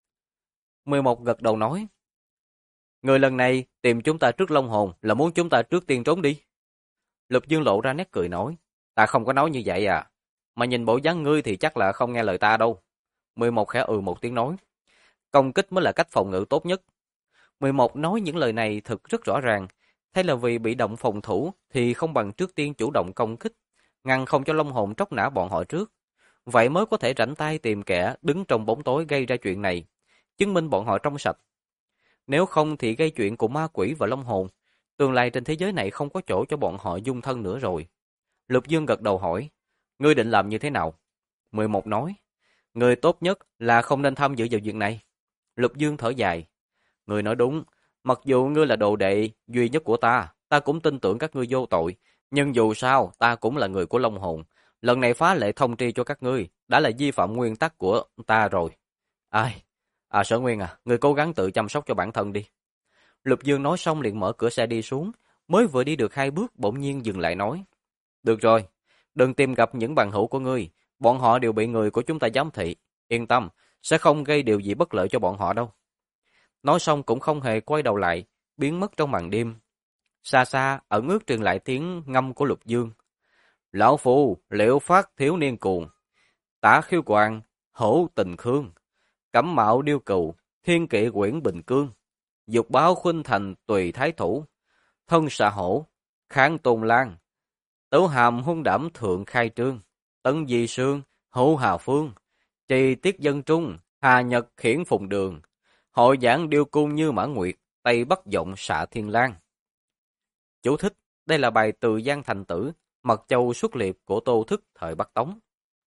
11 gật đầu nói, người lần này tìm chúng ta trước Long Hồn là muốn chúng ta trước tiên trốn đi. Lục Dương lộ ra nét cười nói, ta không có nói như vậy à, mà nhìn bộ dáng ngươi thì chắc là không nghe lời ta đâu. 11 khẽ một tiếng nói, công kích mới là cách phòng ngự tốt nhất. 11 nói những lời này thực rất rõ ràng, thay là vì bị động phòng thủ thì không bằng trước tiên chủ động công kích, ngăn không cho Long Hồn tróc nã bọn họ trước. Vậy mới có thể rảnh tay tìm kẻ đứng trong bóng tối gây ra chuyện này, chứng minh bọn họ trong sạch. Nếu không thì gây chuyện của ma quỷ và Long Hồn, tương lai trên thế giới này không có chỗ cho bọn họ dung thân nữa rồi. Lục Dương gật đầu hỏi, ngươi định làm như thế nào? 11 nói, người tốt nhất là không nên tham dự vào việc này. Lục Dương thở dài, ngươi nói đúng, mặc dù ngươi là đồ đệ duy nhất của ta, ta cũng tin tưởng các ngươi vô tội, nhưng dù sao ta cũng là người của Long Hồn, lần này phá lệ thông tri cho các ngươi, đã là vi phạm nguyên tắc của ta rồi. Ai, Sở Nguyên ngươi cố gắng tự chăm sóc cho bản thân đi. Lục Dương nói xong liền mở cửa xe đi xuống, mới vừa đi được 2 bước bỗng nhiên dừng lại nói, được rồi, đừng tìm gặp những bằng hữu của ngươi, bọn họ đều bị người của chúng ta giám thị, yên tâm, sẽ không gây điều gì bất lợi cho bọn họ đâu. Nói xong cũng không hề quay đầu lại, biến mất trong màn đêm. Xa xa, ẩn ước truyền lại tiếng ngâm của Lục Dương. Lão Phu, Liệu Phát thiếu niên cuồng, Tả Khiêu Quang, Hổ Tình Khương, Cẩm Mạo Điêu Cừu, Thiên Kỵ Quyển Bình Cương, Dục Báo Khuynh Thành Tùy Thái Thủ, Thân Xà Hổ, Kháng Tôn Lan, Tấu Hàm Hung Đảm Thượng Khai Trương, Tấn Di Sương, Hữu Hà Phương, Trì Tiết Dân Trung, Hà Nhật Khiển Phùng Đường, Hội giảng Điêu Cung Như Mã Nguyệt, Tây Bắc Giọng Xạ Thiên Lang. Chú thích, đây là bài từ Giang Thành Tử, Mật Châu Xuất Liệp của Tô Thức thời Bắc Tống.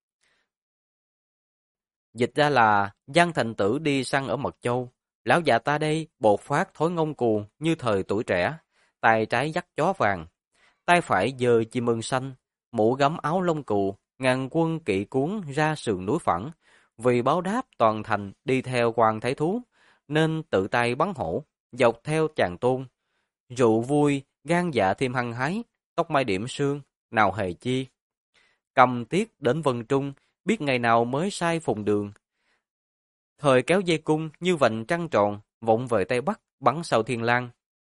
Dịch ra là Giang Thành Tử đi săn ở Mật Châu, lão già ta đây bột phát thối ngông cuồng như thời tuổi trẻ, tay trái dắt chó vàng, tay phải giơ chim ưng xanh, mũ gấm áo lông cừu, ngàn quân kỵ cuốn ra sườn núi phẳng, vì báo đáp toàn thành đi theo Quan Thái Thú, nên tự tay bắn hổ, dọc theo chàng tôn. Rượu vui, gan dạ thêm hăng hái, tóc mai điểm sương, nào hề chi. Cầm tiết đến Vân Trung, biết ngày nào mới sai Phùng Đường. Thời kéo dây cung như vành trăng tròn, vọng về Tây Bắc, bắn sau Thiên Lang.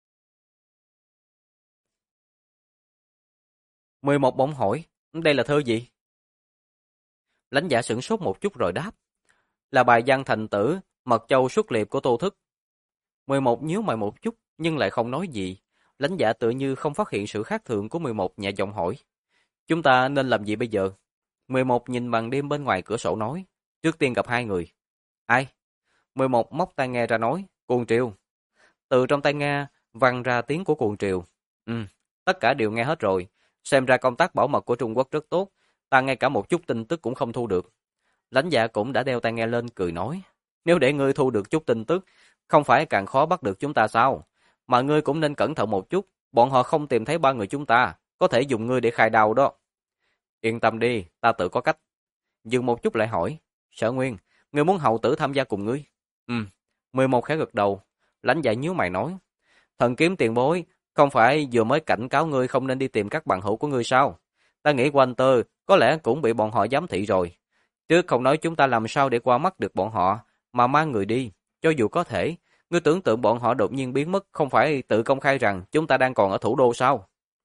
11 bỗng hỏi, đây là thơ gì? Lãnh Dạ sửng sốt một chút rồi đáp, là bài Giang Thành Tử, Mật Châu Xuất Liệp của Tô Thức. 11 nhíu mày một chút, nhưng lại không nói gì. Lãnh Dạ tự như không phát hiện sự khác thường của 11, nhẹ giọng hỏi, chúng ta nên làm gì bây giờ? 11 nhìn màn đêm bên ngoài cửa sổ nói, trước tiên gặp 2 người. Ai? 11 móc tai nghe ra nói, Cuồng Triều. Từ trong tai nghe vang ra tiếng của Cuồng Triều. Tất cả đều nghe hết rồi. Xem ra công tác bảo mật của Trung Quốc rất tốt, ta ngay cả một chút tin tức cũng không thu được. Lãnh Dạ cũng đã đeo tai nghe lên cười nói, nếu để ngươi thu được chút tin tức, không phải càng khó bắt được chúng ta sao? Mà ngươi cũng nên cẩn thận một chút, bọn họ không tìm thấy 3 người chúng ta, có thể dùng ngươi để khai đao đó. Yên tâm đi, ta tự có cách. Dừng một chút lại hỏi, Sở Nguyên, ngươi muốn hậu tử tham gia cùng ngươi? 11 khẽ gật đầu. Lãnh Dạ nhíu mày nói, Thần Kiếm tiền bối, không phải vừa mới cảnh cáo ngươi không nên đi tìm các bạn hữu của ngươi sao? Ta nghĩ Walter có lẽ cũng bị bọn họ giám thị rồi. Trước không nói chúng ta làm sao để qua mắt được bọn họ, mà mang người đi, cho dù có thể, Ngươi tưởng tượng bọn họ đột nhiên biến mất không phải tự công khai rằng chúng ta đang còn ở thủ đô sao?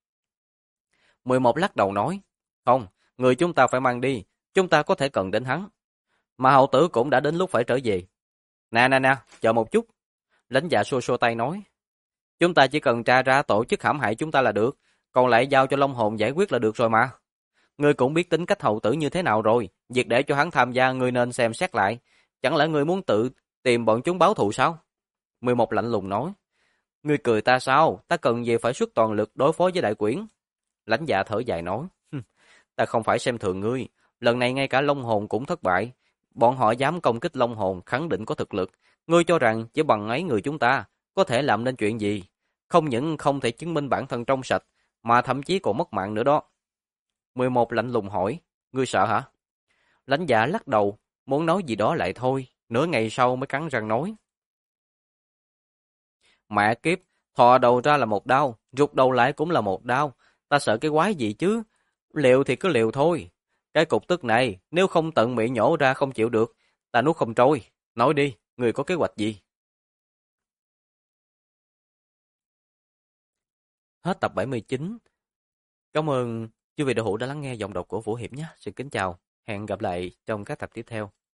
11 lắc đầu nói, không, người chúng ta phải mang đi, chúng ta có thể cần đến hắn. Mà hậu tử cũng đã đến lúc phải trở về. Nè, chờ một chút. Lãnh dạ xua xua tay nói, chúng ta chỉ cần tra ra tổ chức hãm hại chúng ta là được, còn lại giao cho Long Hồn giải quyết là được rồi mà. Ngươi cũng biết tính cách hậu tử như thế nào rồi, việc để cho hắn tham gia ngươi nên xem xét lại. Chẳng lẽ ngươi muốn tự tìm bọn chúng báo thù sao? 11 lạnh lùng nói, ngươi cười ta sao, ta cần gì phải xuất toàn lực đối phó với đại quyển. Lãnh dạ thở dài nói, ta không phải xem thường ngươi, lần này ngay cả Long Hồn cũng thất bại. Bọn họ dám công kích Long Hồn khẳng định có thực lực. Ngươi cho rằng chỉ bằng ấy người chúng ta có thể làm nên chuyện gì? Không những không thể chứng minh bản thân trong sạch, mà thậm chí còn mất mạng nữa đó. 11 lạnh lùng hỏi, ngươi sợ hả? Lãnh dạ lắc đầu, muốn nói gì đó lại thôi, nửa ngày sau mới cắn răng nói. Mẹ kiếp, thò đầu ra là một đau, rụt đầu lại cũng là một đau, ta sợ cái quái gì chứ? Liều thì cứ liều thôi. Cái cục tức này, nếu không tận miệng nhổ ra không chịu được, ta nuốt không trôi. Nói đi, người có kế hoạch gì? Hết tập 79. Cảm ơn chư vị đạo hữu đã lắng nghe giọng đọc của Vũ Hiệp nhé. Xin kính chào, hẹn gặp lại trong các tập tiếp theo.